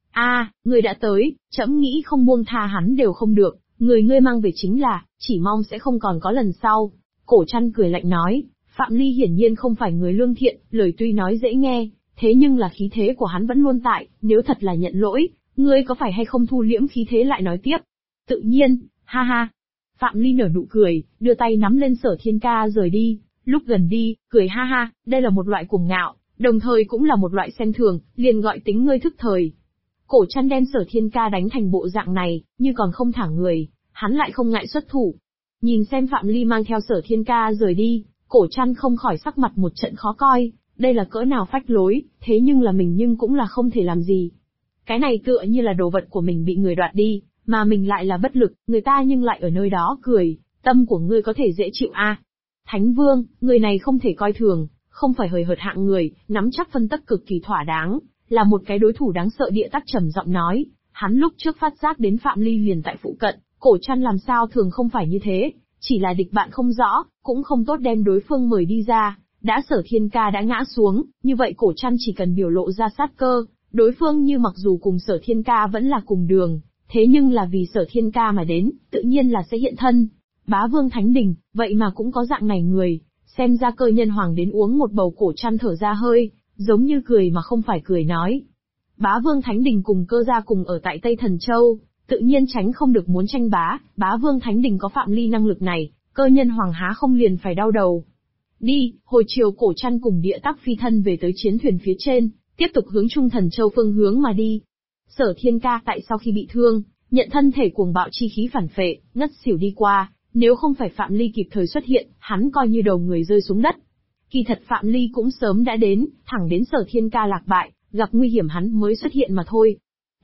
Người đã tới, trẫm nghĩ không buông tha hắn đều không được, người ngươi mang về chính là, chỉ mong sẽ không còn có lần sau. Cổ Trăn cười lạnh nói, Phạm Ly hiển nhiên không phải người lương thiện, lời tuy nói dễ nghe, thế nhưng là khí thế của hắn vẫn luôn tại, nếu thật là nhận lỗi, ngươi có phải hay không thu liễm khí thế lại nói tiếp? Tự nhiên, ha ha. Phạm Ly nở nụ cười, đưa tay nắm lên Sở Thiên Ca rời đi, lúc gần đi, cười ha ha, đây là một loại cuồng ngạo, đồng thời cũng là một loại xem thường, liền gọi tính ngươi thức thời. Cổ Trăn đem Sở Thiên Ca đánh thành bộ dạng này, như còn không thả người, hắn lại không ngại xuất thủ. Nhìn xem Phạm Ly mang theo Sở Thiên Ca rời đi, Cổ Trăn không khỏi sắc mặt một trận khó coi, đây là cỡ nào phách lối, thế nhưng là mình nhưng cũng là không thể làm gì. Cái này tựa như là đồ vật của mình bị người đoạt đi, mà mình lại là bất lực, người ta nhưng lại ở nơi đó cười, tâm của ngươi có thể dễ chịu Thánh Vương, người này không thể coi thường, không phải hời hợt hạng người, nắm chắc phân tắc cực kỳ thỏa đáng, là một cái đối thủ đáng sợ. Địa Tắc trầm giọng nói, hắn lúc trước phát giác đến Phạm Ly liền tại phụ cận, Cổ Trăn làm sao thường không phải như thế, chỉ là địch bạn không rõ, cũng không tốt đem đối phương mời đi ra. Đã Sở Thiên Ca đã ngã xuống, như vậy Cổ Trăn chỉ cần biểu lộ ra sát cơ, đối phương như mặc dù cùng Sở Thiên Ca vẫn là cùng đường, thế nhưng là vì Sở Thiên Ca mà đến, tự nhiên là sẽ hiện thân. Bá Vương Thánh Đình, vậy mà cũng có dạng này người, xem ra Cơ Nhân Hoàng đến uống một bầu. Cổ Trăn thở ra hơi, giống như cười mà không phải cười nói. Bá Vương Thánh Đình cùng Cơ gia cùng ở tại Tây Thần Châu, tự nhiên tránh không được muốn tranh bá. Bá Vương Thánh Đình có Phạm Ly năng lực này, Cơ Nhân Hoàng há không liền phải đau đầu. Đi, hồi chiều Cổ Trăn cùng Địa Tắc phi thân về tới chiến thuyền phía trên, tiếp tục hướng Trung Thần Châu phương hướng mà đi. Sở Thiên Ca tại sau khi bị thương, nhận thân thể cuồng bạo chi khí phản phệ, ngất xỉu đi qua, nếu không phải Phạm Ly kịp thời xuất hiện, hắn coi như đầu người rơi xuống đất. Kỳ thật Phạm Ly cũng sớm đã đến, thẳng đến Sở Thiên Ca lạc bại, gặp nguy hiểm hắn mới xuất hiện mà thôi.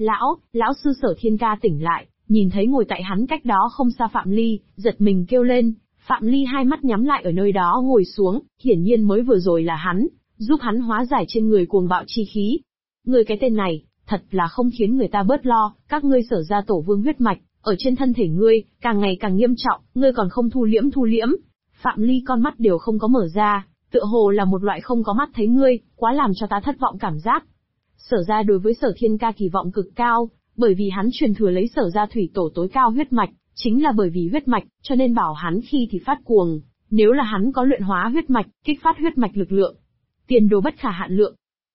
Lão sư. Sở Thiên Ca tỉnh lại, nhìn thấy ngồi tại hắn cách đó không xa Phạm Ly, giật mình kêu lên. Phạm Ly hai mắt nhắm lại ở nơi đó ngồi xuống, hiển nhiên mới vừa rồi là hắn, giúp hắn hóa giải trên người cuồng bạo chi khí. Người cái tên này, thật là không khiến người ta bớt lo, các ngươi Sở gia tổ vương huyết mạch, ở trên thân thể ngươi, càng ngày càng nghiêm trọng, ngươi còn không thu liễm. Phạm Ly con mắt đều không có mở ra, tựa hồ là một loại không có mắt thấy ngươi, quá làm cho ta thất vọng cảm giác. Sở gia đối với Sở Thiên Ca kỳ vọng cực cao, bởi vì hắn truyền thừa lấy Sở gia thủy tổ tối cao huyết mạch, chính là bởi vì huyết mạch, cho nên bảo hắn khi thì phát cuồng, nếu là hắn có luyện hóa huyết mạch, kích phát huyết mạch lực lượng, tiền đồ bất khả hạn lượng.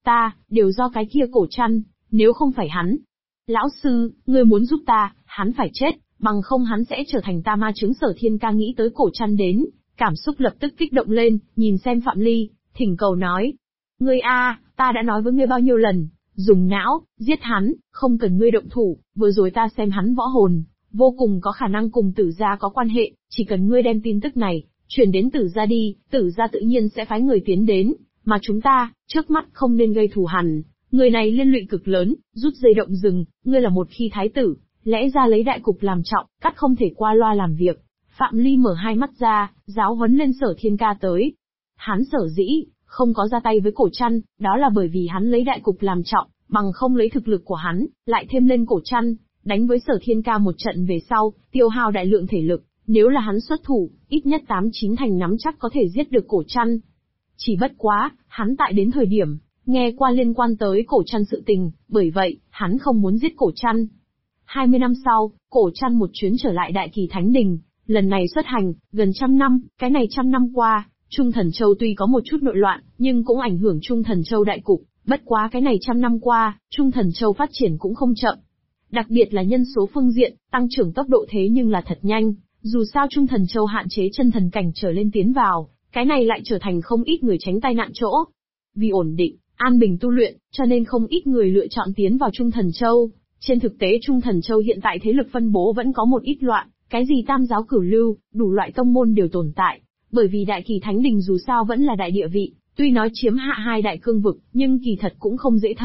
Đều do cái kia Cổ Trăn, nếu không phải hắn. Lão sư, ngươi muốn giúp ta, hắn phải chết, bằng không hắn sẽ trở thành ta ma chứng. Sở Thiên Ca nghĩ tới Cổ Trăn đến, cảm xúc lập tức kích động lên, nhìn xem Phạm Ly, thỉnh cầu nói. Ngươi ta đã nói với ngươi bao nhiêu lần, dùng não, giết hắn, không cần ngươi động thủ, vừa rồi ta xem hắn võ hồn, vô cùng có khả năng cùng Tử gia có quan hệ, chỉ cần ngươi đem tin tức này, truyền đến Tử gia đi, Tử gia tự nhiên sẽ phái người tiến đến, mà chúng ta, trước mắt không nên gây thù hằn. Người này liên lụy cực lớn, rút dây động rừng, ngươi là một khi thái tử, lẽ ra lấy đại cục làm trọng, cắt không thể qua loa làm việc. Phạm Ly mở hai mắt ra, giáo huấn lên Sở Thiên Ca tới. Hắn sở dĩ không có ra tay với Cổ Trăn, đó là bởi vì hắn lấy đại cục làm trọng, bằng không lấy thực lực của hắn, lại thêm lên Cổ Trăn, đánh với Sở Thiên Ca một trận về sau, tiêu hao đại lượng thể lực, nếu là hắn xuất thủ, ít nhất 8-9 thành nắm chắc có thể giết được Cổ Trăn. Chỉ bất quá, hắn tại đến thời điểm, nghe qua liên quan tới Cổ Trăn sự tình, bởi vậy, hắn không muốn giết Cổ Trăn. 20 năm sau, Cổ Trăn một chuyến trở lại Đại Kỳ Thánh Đình, lần này xuất hành, gần 100 năm, cái này 100 năm qua, Trung Thần Châu tuy có một chút nội loạn, nhưng cũng ảnh hưởng Trung Thần Châu đại cục, bất quá cái này 100 năm qua, Trung Thần Châu phát triển cũng không chậm. Đặc biệt là nhân số phương diện, tăng trưởng tốc độ thế nhưng là thật nhanh, dù sao Trung Thần Châu hạn chế chân thần cảnh trở lên tiến vào, cái này lại trở thành không ít người tránh tai nạn chỗ. Vì ổn định, an bình tu luyện, cho nên không ít người lựa chọn tiến vào Trung Thần Châu. Trên thực tế Trung Thần Châu hiện tại thế lực phân bố vẫn có một ít loạn, cái gì tam giáo cửu lưu, đủ loại tông môn đều tồn tại, bởi vì Đại Kỳ Thánh Đình dù sao vẫn là đại địa vị, tuy nói chiếm hạ hai đại cương vực, nhưng kỳ thật cũng không dễ thấy,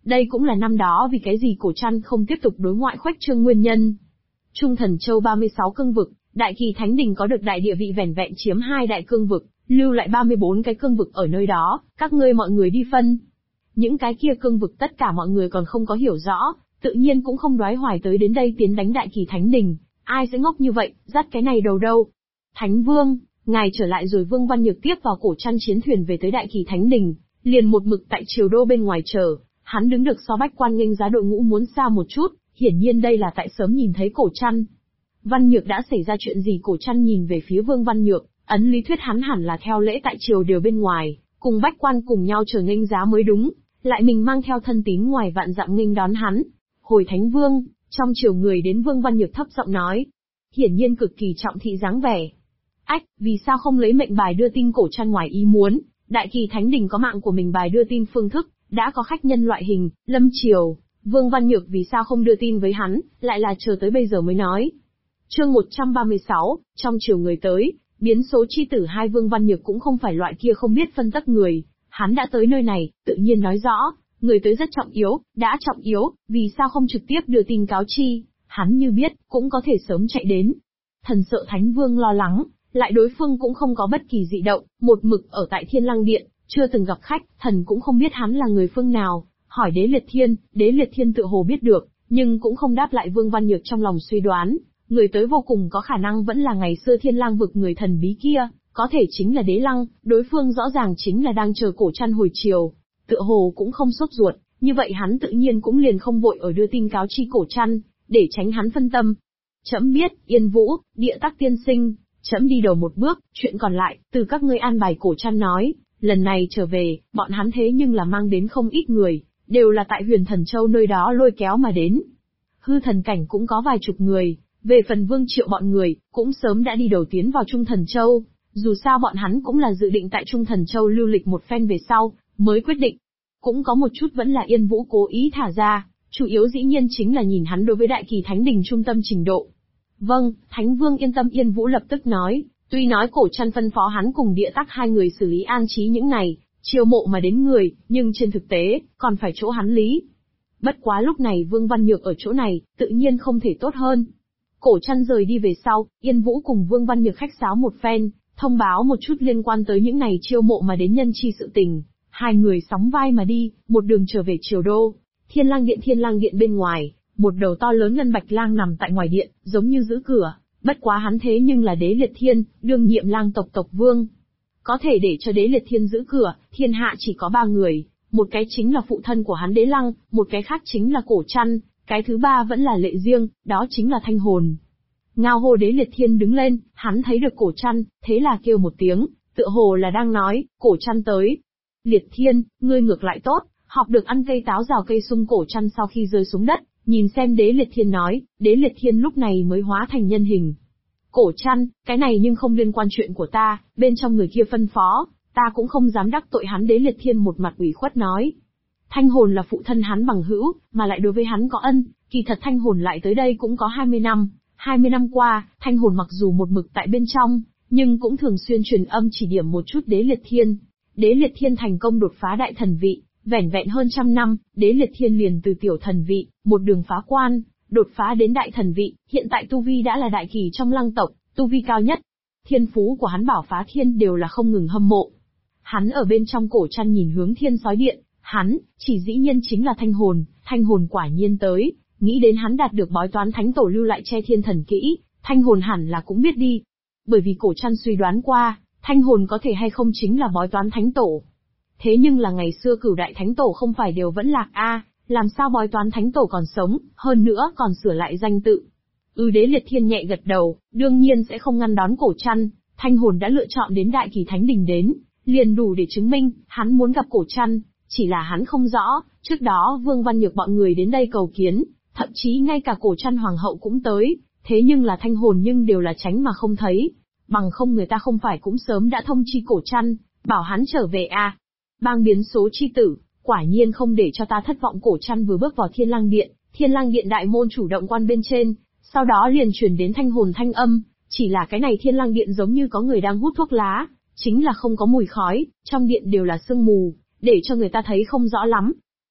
Đây cũng là năm đó vì cái gì Cổ Trăn không tiếp tục đối ngoại khuếch trương nguyên nhân. Trung Thần Châu 36 cương vực, Đại Kỳ Thánh Đình có được đại địa vị vẻn vẹn chiếm 2 đại cương vực, lưu lại 34 cái cương vực ở nơi đó, các ngươi mọi người đi phân. Những cái kia cương vực tất cả mọi người còn không có hiểu rõ, tự nhiên cũng không đoái hoài tới đến đây tiến đánh Đại Kỳ Thánh Đình, ai sẽ ngốc như vậy, dắt cái này đầu đâu. Thánh Vương, ngài trở lại rồi. Vương Văn Nhược tiếp vào Cổ Trăn chiến thuyền về tới Đại Kỳ Thánh Đình, liền một mực tại triều đô bên ngoài chờ, hắn đứng được so bách quan nghênh giá đội ngũ muốn xa một chút, hiển nhiên đây là tại sớm nhìn thấy Cổ Trăn. Văn Nhược đã xảy ra chuyện gì? Cổ Trăn nhìn về phía Vương Văn Nhược, ấn lý thuyết hắn hẳn là theo lễ tại triều đều bên ngoài, cùng bách quan cùng nhau chờ nghênh giá mới đúng, lại mình mang theo thân tín ngoài vạn dặm nghênh đón hắn. Hồi Thánh Vương, trong triều người đến. Vương Văn Nhược thấp giọng nói, hiển nhiên cực kỳ trọng thị dáng vẻ. Ách, vì sao không lấy mệnh bài đưa tin? Cổ Trăn ngoài ý muốn, Đại Kỳ Thánh Đình có mạng của mình bài đưa tin phương thức, đã có khách nhân loại hình, lâm triều. Vương Văn Nhược vì sao không đưa tin với hắn, lại là chờ tới bây giờ mới nói. Chương 136, trong triều người tới, biến số chi tử hai. Vương Văn Nhược cũng không phải loại kia không biết phân tách người, hắn đã tới nơi này, tự nhiên nói rõ, người tới rất trọng yếu, đã trọng yếu, vì sao không trực tiếp đưa tin cáo chi, hắn như biết, cũng có thể sớm chạy đến. Thần sợ Thánh Vương lo lắng, lại đối phương cũng không có bất kỳ dị động, một mực ở tại Thiên Lăng Điện, chưa từng gặp khách, thần cũng không biết hắn là người phương nào, hỏi Đế Liệt Thiên tựa hồ biết được, nhưng cũng không đáp lại. Vương Văn Nhược trong lòng suy đoán, người tới vô cùng có khả năng vẫn là ngày xưa Thiên Lang vực người thần bí kia, có thể chính là Đế Lăng, đối phương rõ ràng chính là đang chờ Cổ Trăn hồi triều, tựa hồ cũng không sốt ruột, như vậy hắn tự nhiên cũng liền không vội ở đưa tin cáo chi Cổ Trăn, để tránh hắn phân tâm. Trẫm biết, Yên Vũ, Địa Tắc tiên sinh, trẫm đi đầu một bước, chuyện còn lại, từ các ngươi an bài. Cổ Trăn nói, lần này trở về, bọn hắn thế nhưng là mang đến không ít người, đều là tại Huyền Thần Châu nơi đó lôi kéo mà đến. Hư thần cảnh cũng có vài chục người, về phần Vương Triệu bọn người, cũng sớm đã đi đầu tiến vào Trung Thần Châu, dù sao bọn hắn cũng là dự định tại Trung Thần Châu lưu lịch một phen về sau, mới quyết định. Cũng có một chút vẫn là Yên Vũ cố ý thả ra, chủ yếu dĩ nhiên chính là nhìn hắn đối với Đại Kỳ Thánh Đình trung tâm trình độ. Vâng, Thánh Vương yên tâm. Yên Vũ lập tức nói, tuy nói Cổ Trăn phân phó hắn cùng Địa Tắc hai người xử lý an trí những này, chiêu mộ mà đến người, nhưng trên thực tế, còn phải chỗ hắn lý. Bất quá lúc này Vương Văn Nhược ở chỗ này, tự nhiên không thể tốt hơn. Cổ Trăn rời đi về sau, Yên Vũ cùng Vương Văn Nhược khách sáo một phen, thông báo một chút liên quan tới những này chiêu mộ mà đến nhân chi sự tình. Hai người sóng vai mà đi, một đường trở về triều đô. Thiên Lang Điện bên ngoài, một đầu to lớn ngân bạch lang nằm tại ngoài điện, giống như giữ cửa. Bất quá hắn thế nhưng là Đế Liệt Thiên, đương nhiệm lang tộc tộc vương. Có thể để cho Đế Liệt Thiên giữ cửa, thiên hạ chỉ có 3 người, một cái chính là phụ thân của hắn Đế Lăng, một cái khác chính là Cổ Trăn, cái thứ ba vẫn là lệ riêng, đó chính là Thanh Hồn. Ngao hô. Đế Liệt Thiên đứng lên, hắn thấy được Cổ Trăn, thế là kêu một tiếng, tựa hồ là đang nói, Cổ Trăn tới. Liệt Thiên, ngươi ngược lại tốt, học được ăn cây táo rào cây sung. Cổ Trăn sau khi rơi xuống đất, nhìn xem Đế Liệt Thiên nói, Đế Liệt Thiên lúc này mới hóa thành nhân hình. Cổ Trăn, cái này nhưng không liên quan chuyện của ta, bên trong người kia phân phó, ta cũng không dám đắc tội hắn. Đế Liệt Thiên một mặt ủy khuất nói. Thanh Hồn là phụ thân hắn bằng hữu, mà lại đối với hắn có ân, kỳ thật Thanh Hồn lại tới đây cũng có 20 năm. 20 năm qua, Thanh Hồn mặc dù một mực tại bên trong, nhưng cũng thường xuyên truyền âm chỉ điểm một chút Đế Liệt Thiên. Đế Liệt Thiên thành công đột phá đại thần vị, vẻn vẹn hơn trăm năm, Đế Liệt Thiên liền từ tiểu thần vị, một đường phá quan, đột phá đến đại thần vị, hiện tại tu vi đã là đại kỳ trong Lăng tộc, tu vi cao nhất. Thiên phú của hắn bảo phá thiên đều là không ngừng hâm mộ. Hắn ở bên trong. Cổ Trăn nhìn hướng Thiên Sói Điện, hắn, chỉ dĩ nhiên chính là Thanh Hồn quả nhiên tới, nghĩ đến hắn đạt được bói toán thánh tổ lưu lại che thiên thần kỹ, Thanh Hồn hẳn là cũng biết đi. Bởi vì Cổ Trăn suy đoán qua, Thanh Hồn có thể hay không chính là bói toán thánh tổ. Thế nhưng là ngày xưa Cửu Đại Thánh Tổ không phải đều vẫn lạc làm sao bói toán thánh tổ còn sống, hơn nữa còn sửa lại danh tự. Đế Liệt Thiên nhẹ gật đầu, đương nhiên sẽ không ngăn đón Cổ Trăn, Thanh Hồn đã lựa chọn đến Đại Kỳ Thánh Đình đến, liền đủ để chứng minh, hắn muốn gặp Cổ Trăn, chỉ là hắn không rõ, trước đó Vương Văn Nhược bọn người đến đây cầu kiến, thậm chí ngay cả Cổ Trăn hoàng hậu cũng tới, thế nhưng là Thanh Hồn nhưng đều là tránh mà không thấy, bằng không người ta không phải cũng sớm đã thông chi Cổ Trăn, bảo hắn trở về Bang biến số chi tử, quả nhiên không để cho ta thất vọng. Cổ Trăn vừa bước vào Thiên Lang Điện đại môn chủ động quan bên trên, sau đó liền truyền đến Thanh Hồn thanh âm, chỉ là cái này Thiên Lang Điện giống như có người đang hút thuốc lá, chính là không có mùi khói, trong điện đều là sương mù, để cho người ta thấy không rõ lắm.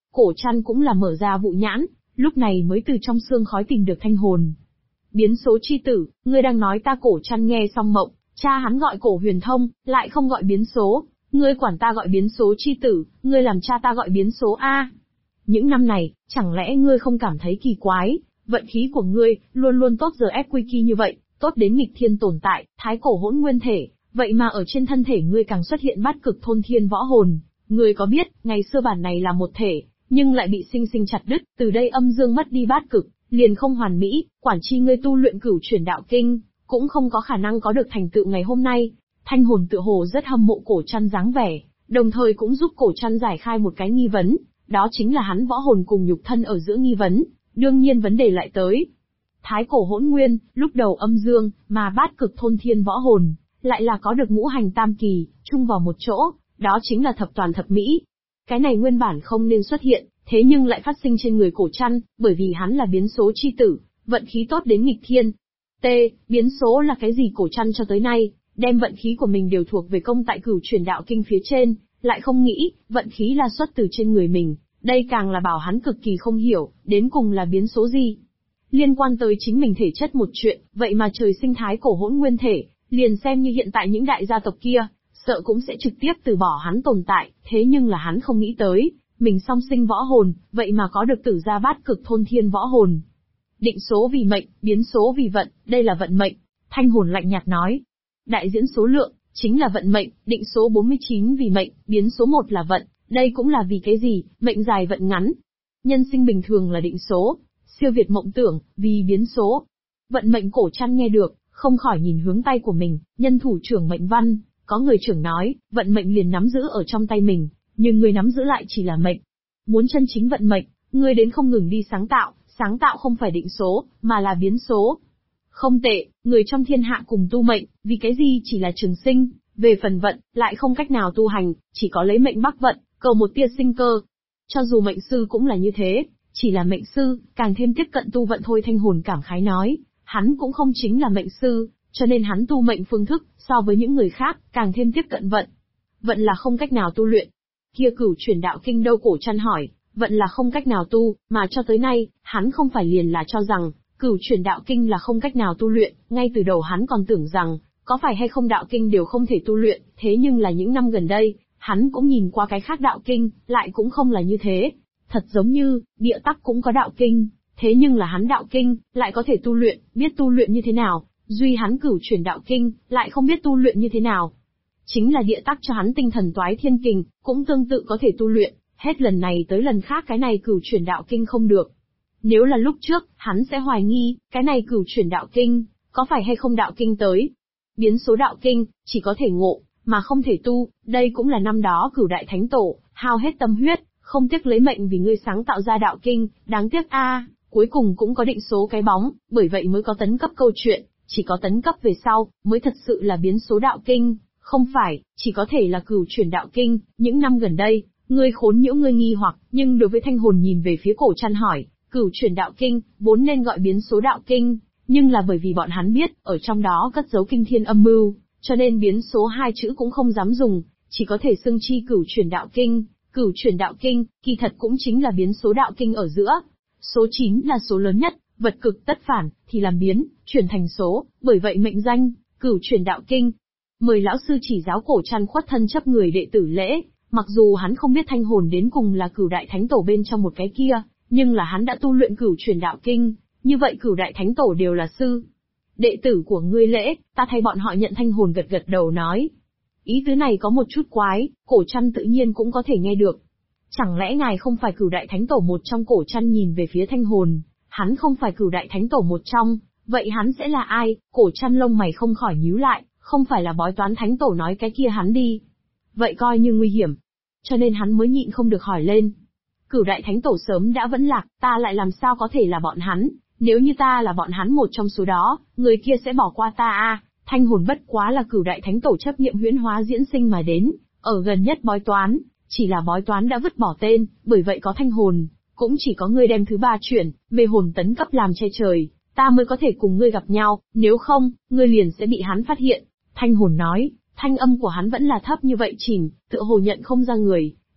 Cổ Trăn cũng là mở ra vụ nhãn, lúc này mới từ trong xương khói tìm được thanh hồn. Biến số chi tử, ngươi đang nói ta? Cổ Trăn nghe xong mộng, cha hắn gọi Cổ Huyền Thông, lại không gọi biến số, ngươi quản ta gọi biến số chi tử, ngươi làm cha ta gọi biến số a. Những năm này, chẳng lẽ ngươi không cảm thấy kỳ quái, vận khí của ngươi luôn luôn tốt giờ FQK như vậy, tốt đến nghịch thiên tồn tại, thái cổ hỗn nguyên thể, vậy mà ở trên thân thể ngươi càng xuất hiện bát cực thôn thiên võ hồn. Ngươi có biết, ngày xưa bản này là một thể, nhưng lại bị sinh sinh chặt đứt, từ đây âm dương mất đi bát cực, liền không hoàn mỹ, quản chi ngươi tu luyện Cửu Chuyển Đạo Kinh, cũng không có khả năng có được thành tựu ngày hôm nay. Thanh hồn tựa hồ rất hâm mộ Cổ Trăn dáng vẻ, đồng thời cũng giúp Cổ Trăn giải khai một cái nghi vấn, đó chính là hắn võ hồn cùng nhục thân ở giữa nghi vấn. Đương nhiên vấn đề lại tới. Thái cổ hỗn nguyên, lúc đầu âm dương, mà bát cực thôn thiên võ hồn, lại là có được ngũ hành tam kỳ, chung vào một chỗ, đó chính là thập toàn thập mỹ. Cái này nguyên bản không nên xuất hiện, thế nhưng lại phát sinh trên người Cổ Trăn, bởi vì hắn là biến số chi tử, vận khí tốt đến nghịch thiên. Biến số là cái gì? Cổ Trăn cho tới nay, đem vận khí của mình đều thuộc về công tại Cửu Chuyển Đạo Kinh phía trên, lại không nghĩ, vận khí là xuất từ trên người mình, đây càng là bảo hắn cực kỳ không hiểu, đến cùng là biến số gì. Liên quan tới chính mình thể chất một chuyện, vậy mà trời sinh thái cổ hỗn nguyên thể, liền xem như hiện tại những đại gia tộc kia, sợ cũng sẽ trực tiếp từ bỏ hắn tồn tại, thế nhưng là hắn không nghĩ tới, mình song sinh võ hồn, vậy mà có được tử gia bát cực thôn thiên võ hồn. Định số vì mệnh, biến số vì vận, đây là vận mệnh, thanh hồn lạnh nhạt nói. Đại diễn số lượng, chính là vận mệnh, định số 49 vì mệnh, biến số 1 là vận, đây cũng là vì cái gì, mệnh dài vận ngắn. Nhân sinh bình thường là định số, siêu việt mộng tưởng, vì biến số. Vận mệnh. Cổ Trăn nghe được, không khỏi nhìn hướng tay của mình, nhân thủ trưởng mệnh văn, có người trưởng nói, vận mệnh liền nắm giữ ở trong tay mình, nhưng người nắm giữ lại chỉ là mệnh. Muốn chân chính vận mệnh, ngươi đến không ngừng đi sáng tạo không phải định số, mà là biến số. Không tệ, người trong thiên hạ cùng tu mệnh, vì cái gì chỉ là trường sinh, về phần vận, lại không cách nào tu hành, chỉ có lấy mệnh bắc vận, cầu một tia sinh cơ. Cho dù mệnh sư cũng là như thế, chỉ là mệnh sư, càng thêm tiếp cận tu vận thôi. Thanh hồn cảm khái nói, hắn cũng không chính là mệnh sư, cho nên hắn tu mệnh phương thức, so với những người khác, càng thêm tiếp cận vận. Vận là không cách nào tu luyện. Kia Cửu Chuyển Đạo Kinh đâu? Cổ Trăn hỏi, vận là không cách nào tu, mà cho tới nay, hắn không phải liền là cho rằng, Cửu Chuyển Đạo Kinh là không cách nào tu luyện, ngay từ đầu hắn còn tưởng rằng, có phải hay không đạo kinh đều không thể tu luyện, thế nhưng là những năm gần đây, hắn cũng nhìn qua cái khác đạo kinh, lại cũng không là như thế. Thật giống như, địa tắc cũng có đạo kinh, thế nhưng là hắn đạo kinh, lại có thể tu luyện, biết tu luyện như thế nào, duy hắn Cửu Chuyển Đạo Kinh, lại không biết tu luyện như thế nào. Chính là địa tắc cho hắn tinh thần toái thiên kình, cũng tương tự có thể tu luyện, hết lần này tới lần khác cái này Cửu Chuyển Đạo Kinh không được. Nếu là lúc trước, hắn sẽ hoài nghi, cái này Cửu Chuyển Đạo Kinh, có phải hay không đạo kinh tới. Biến số đạo kinh, chỉ có thể ngộ, mà không thể tu, đây cũng là năm đó Cửu Đại Thánh Tổ, hao hết tâm huyết, không tiếc lấy mệnh vì ngươi sáng tạo ra đạo kinh, đáng tiếc cuối cùng cũng có định số cái bóng, bởi vậy mới có tấn cấp câu chuyện, chỉ có tấn cấp về sau, mới thật sự là biến số đạo kinh, không phải, chỉ có thể là Cửu Chuyển Đạo Kinh. Những năm gần đây, ngươi khốn nhiễu ngươi nghi hoặc, nhưng đối với thanh hồn nhìn về phía Cổ Trăn hỏi, Cửu Chuyển Đạo Kinh, vốn nên gọi biến số đạo kinh, nhưng là bởi vì bọn hắn biết, ở trong đó cất giấu kinh thiên âm mưu, cho nên biến số hai chữ cũng không dám dùng, chỉ có thể xưng chi Cửu Chuyển Đạo Kinh. Cửu Chuyển Đạo Kinh, kỳ thật cũng chính là biến số đạo kinh ở giữa. Số 9 là số lớn nhất, vật cực tất phản, thì làm biến, chuyển thành số, bởi vậy mệnh danh, Cửu Chuyển Đạo Kinh. Mời lão sư chỉ giáo. Cổ Trăn khuất thân chấp người đệ tử lễ, mặc dù hắn không biết thanh hồn đến cùng là Cửu Đại Thánh Tổ bên trong một cái kia, nhưng là hắn đã tu luyện Cửu Chuyển Đạo Kinh, như vậy Cửu Đại Thánh Tổ đều là sư. Đệ tử của ngươi lễ, ta thay bọn họ nhận. Thanh hồn gật gật đầu nói. Ý tứ này có một chút quái, Cổ Trăn tự nhiên cũng có thể nghe được. Chẳng lẽ ngài không phải Cửu Đại Thánh Tổ một trong? Cổ Trăn nhìn về phía thanh hồn, hắn không phải Cửu Đại Thánh Tổ một trong, vậy hắn sẽ là ai? Cổ Trăn lông mày không khỏi nhíu lại, không phải là Bói Toán Thánh Tổ nói cái kia hắn đi. Vậy coi như nguy hiểm. Cho nên hắn mới nhịn không được hỏi lên. Cửu Đại Thánh Tổ sớm đã vẫn lạc, ta lại làm sao có thể là bọn hắn? Nếu như ta là bọn hắn một trong số đó, người kia sẽ bỏ qua ta Thanh hồn bất quá là Cửu Đại Thánh Tổ chấp niệm huyễn hóa diễn sinh mà đến, ở gần nhất Bói Toán, chỉ là Bói Toán đã vứt bỏ tên, bởi vậy có thanh hồn, cũng chỉ có ngươi đem thứ ba chuyển, về hồn tấn cấp làm che trời, ta mới có thể cùng ngươi gặp nhau, nếu không, ngươi liền sẽ bị hắn phát hiện. Thanh hồn nói, thanh âm của hắn vẫn là thấp như vậy chìm, tựa hồ nhận không ra người,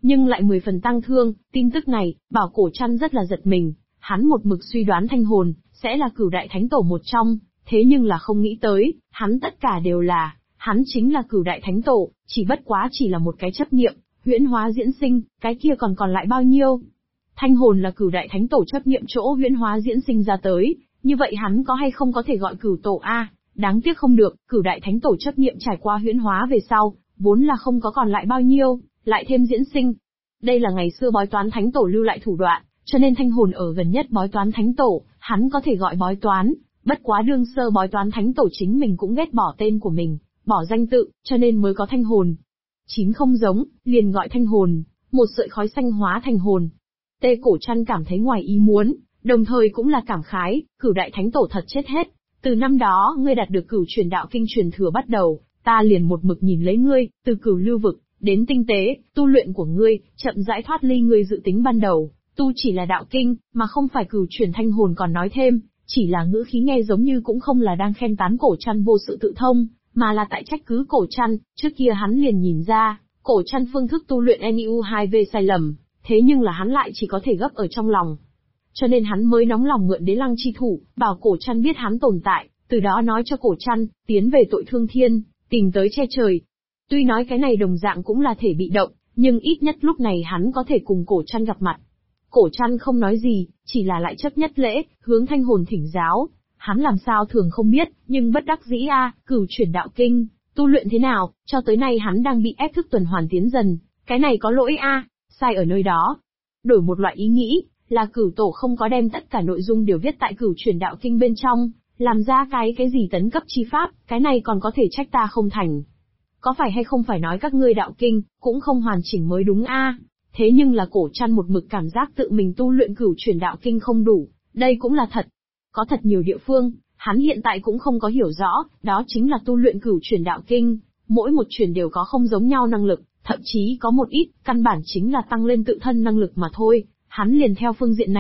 nhưng lại 10 phần tăng thương. Tin tức này, Bảo Cổ Trăn rất là giật mình, hắn một mực suy đoán Thanh Hồn sẽ là Cửu Đại Thánh Tổ một trong, thế nhưng là không nghĩ tới, hắn tất cả đều là, hắn chính là Cửu Đại Thánh Tổ, chỉ bất quá chỉ là một cái chấp niệm, huyễn hóa diễn sinh, cái kia còn lại bao nhiêu? Thanh Hồn là Cửu Đại Thánh Tổ chấp niệm chỗ huyễn hóa diễn sinh ra tới, như vậy hắn có hay không có thể gọi Cửu Tổ a? Đáng tiếc không được, Cửu Đại Thánh Tổ chấp niệm trải qua huyễn hóa về sau, vốn là không có còn lại bao nhiêu, lại thêm diễn sinh. Đây là ngày xưa Bói Toán Thánh Tổ lưu lại thủ đoạn, cho nên Thanh Hồn ở gần nhất Bói Toán Thánh Tổ, hắn có thể gọi Bói Toán, bất quá đương sơ Bói Toán Thánh Tổ chính mình cũng ghét bỏ tên của mình, bỏ danh tự, cho nên mới có Thanh Hồn. Chín không giống, liền gọi Thanh Hồn, một sợi khói xanh hóa thành hồn. Tê Cổ Trăn cảm thấy ngoài ý muốn, đồng thời cũng là cảm khái, Cửu Đại Thánh Tổ thật chết hết. Từ năm đó ngươi đạt được Cửu Truyền Đạo Kinh truyền thừa bắt đầu, ta liền một mực nhìn lấy ngươi, từ Cửu Lưu Vực đến tinh tế, tu luyện của ngươi, chậm rãi thoát ly ngươi dự tính ban đầu, tu chỉ là đạo kinh, mà không phải Cửu Truyền Thanh Hồn. Còn nói thêm, chỉ là ngữ khí nghe giống như cũng không là đang khen tán Cổ Trăn vô sự tự thông, mà là tại trách cứ Cổ Trăn. Trước kia hắn liền nhìn ra, Cổ Trăn phương thức tu luyện NIU2V sai lầm, thế nhưng là hắn lại chỉ có thể gấp ở trong lòng. Cho nên hắn mới nóng lòng mượn Đế Lăng chi thủ, bảo Cổ Trăn biết hắn tồn tại, từ đó nói cho Cổ Trăn, tiến về tội thương thiên, tìm tới che trời. Tuy nói cái này đồng dạng cũng là thể bị động, nhưng ít nhất lúc này hắn có thể cùng Cổ Trăn gặp mặt. Cổ Trăn không nói gì, chỉ là lại chấp nhất lễ, hướng Thanh Hồn thỉnh giáo. Hắn làm sao thường không biết, nhưng bất đắc dĩ Cửu Truyền Đạo Kinh, tu luyện thế nào, cho tới nay hắn đang bị ép thức tuần hoàn tiến dần, cái này có lỗi sai ở nơi đó. Đổi một loại ý nghĩ, là Cửu Tổ không có đem tất cả nội dung đều viết tại Cửu Truyền Đạo Kinh bên trong, làm ra cái gì tấn cấp chi pháp, cái này còn có thể trách ta không thành. Có phải hay không phải nói các ngươi đạo kinh, cũng không hoàn chỉnh mới đúng Thế nhưng là Cổ Trăn một mực cảm giác tự mình tu luyện Cửu Truyền Đạo Kinh không đủ, đây cũng là thật. Có thật nhiều địa phương, hắn hiện tại cũng không có hiểu rõ, đó chính là tu luyện Cửu Truyền Đạo Kinh, mỗi một truyền đều có không giống nhau năng lực, thậm chí có một ít, căn bản chính là tăng lên tự thân năng lực mà thôi, hắn liền theo phương diện này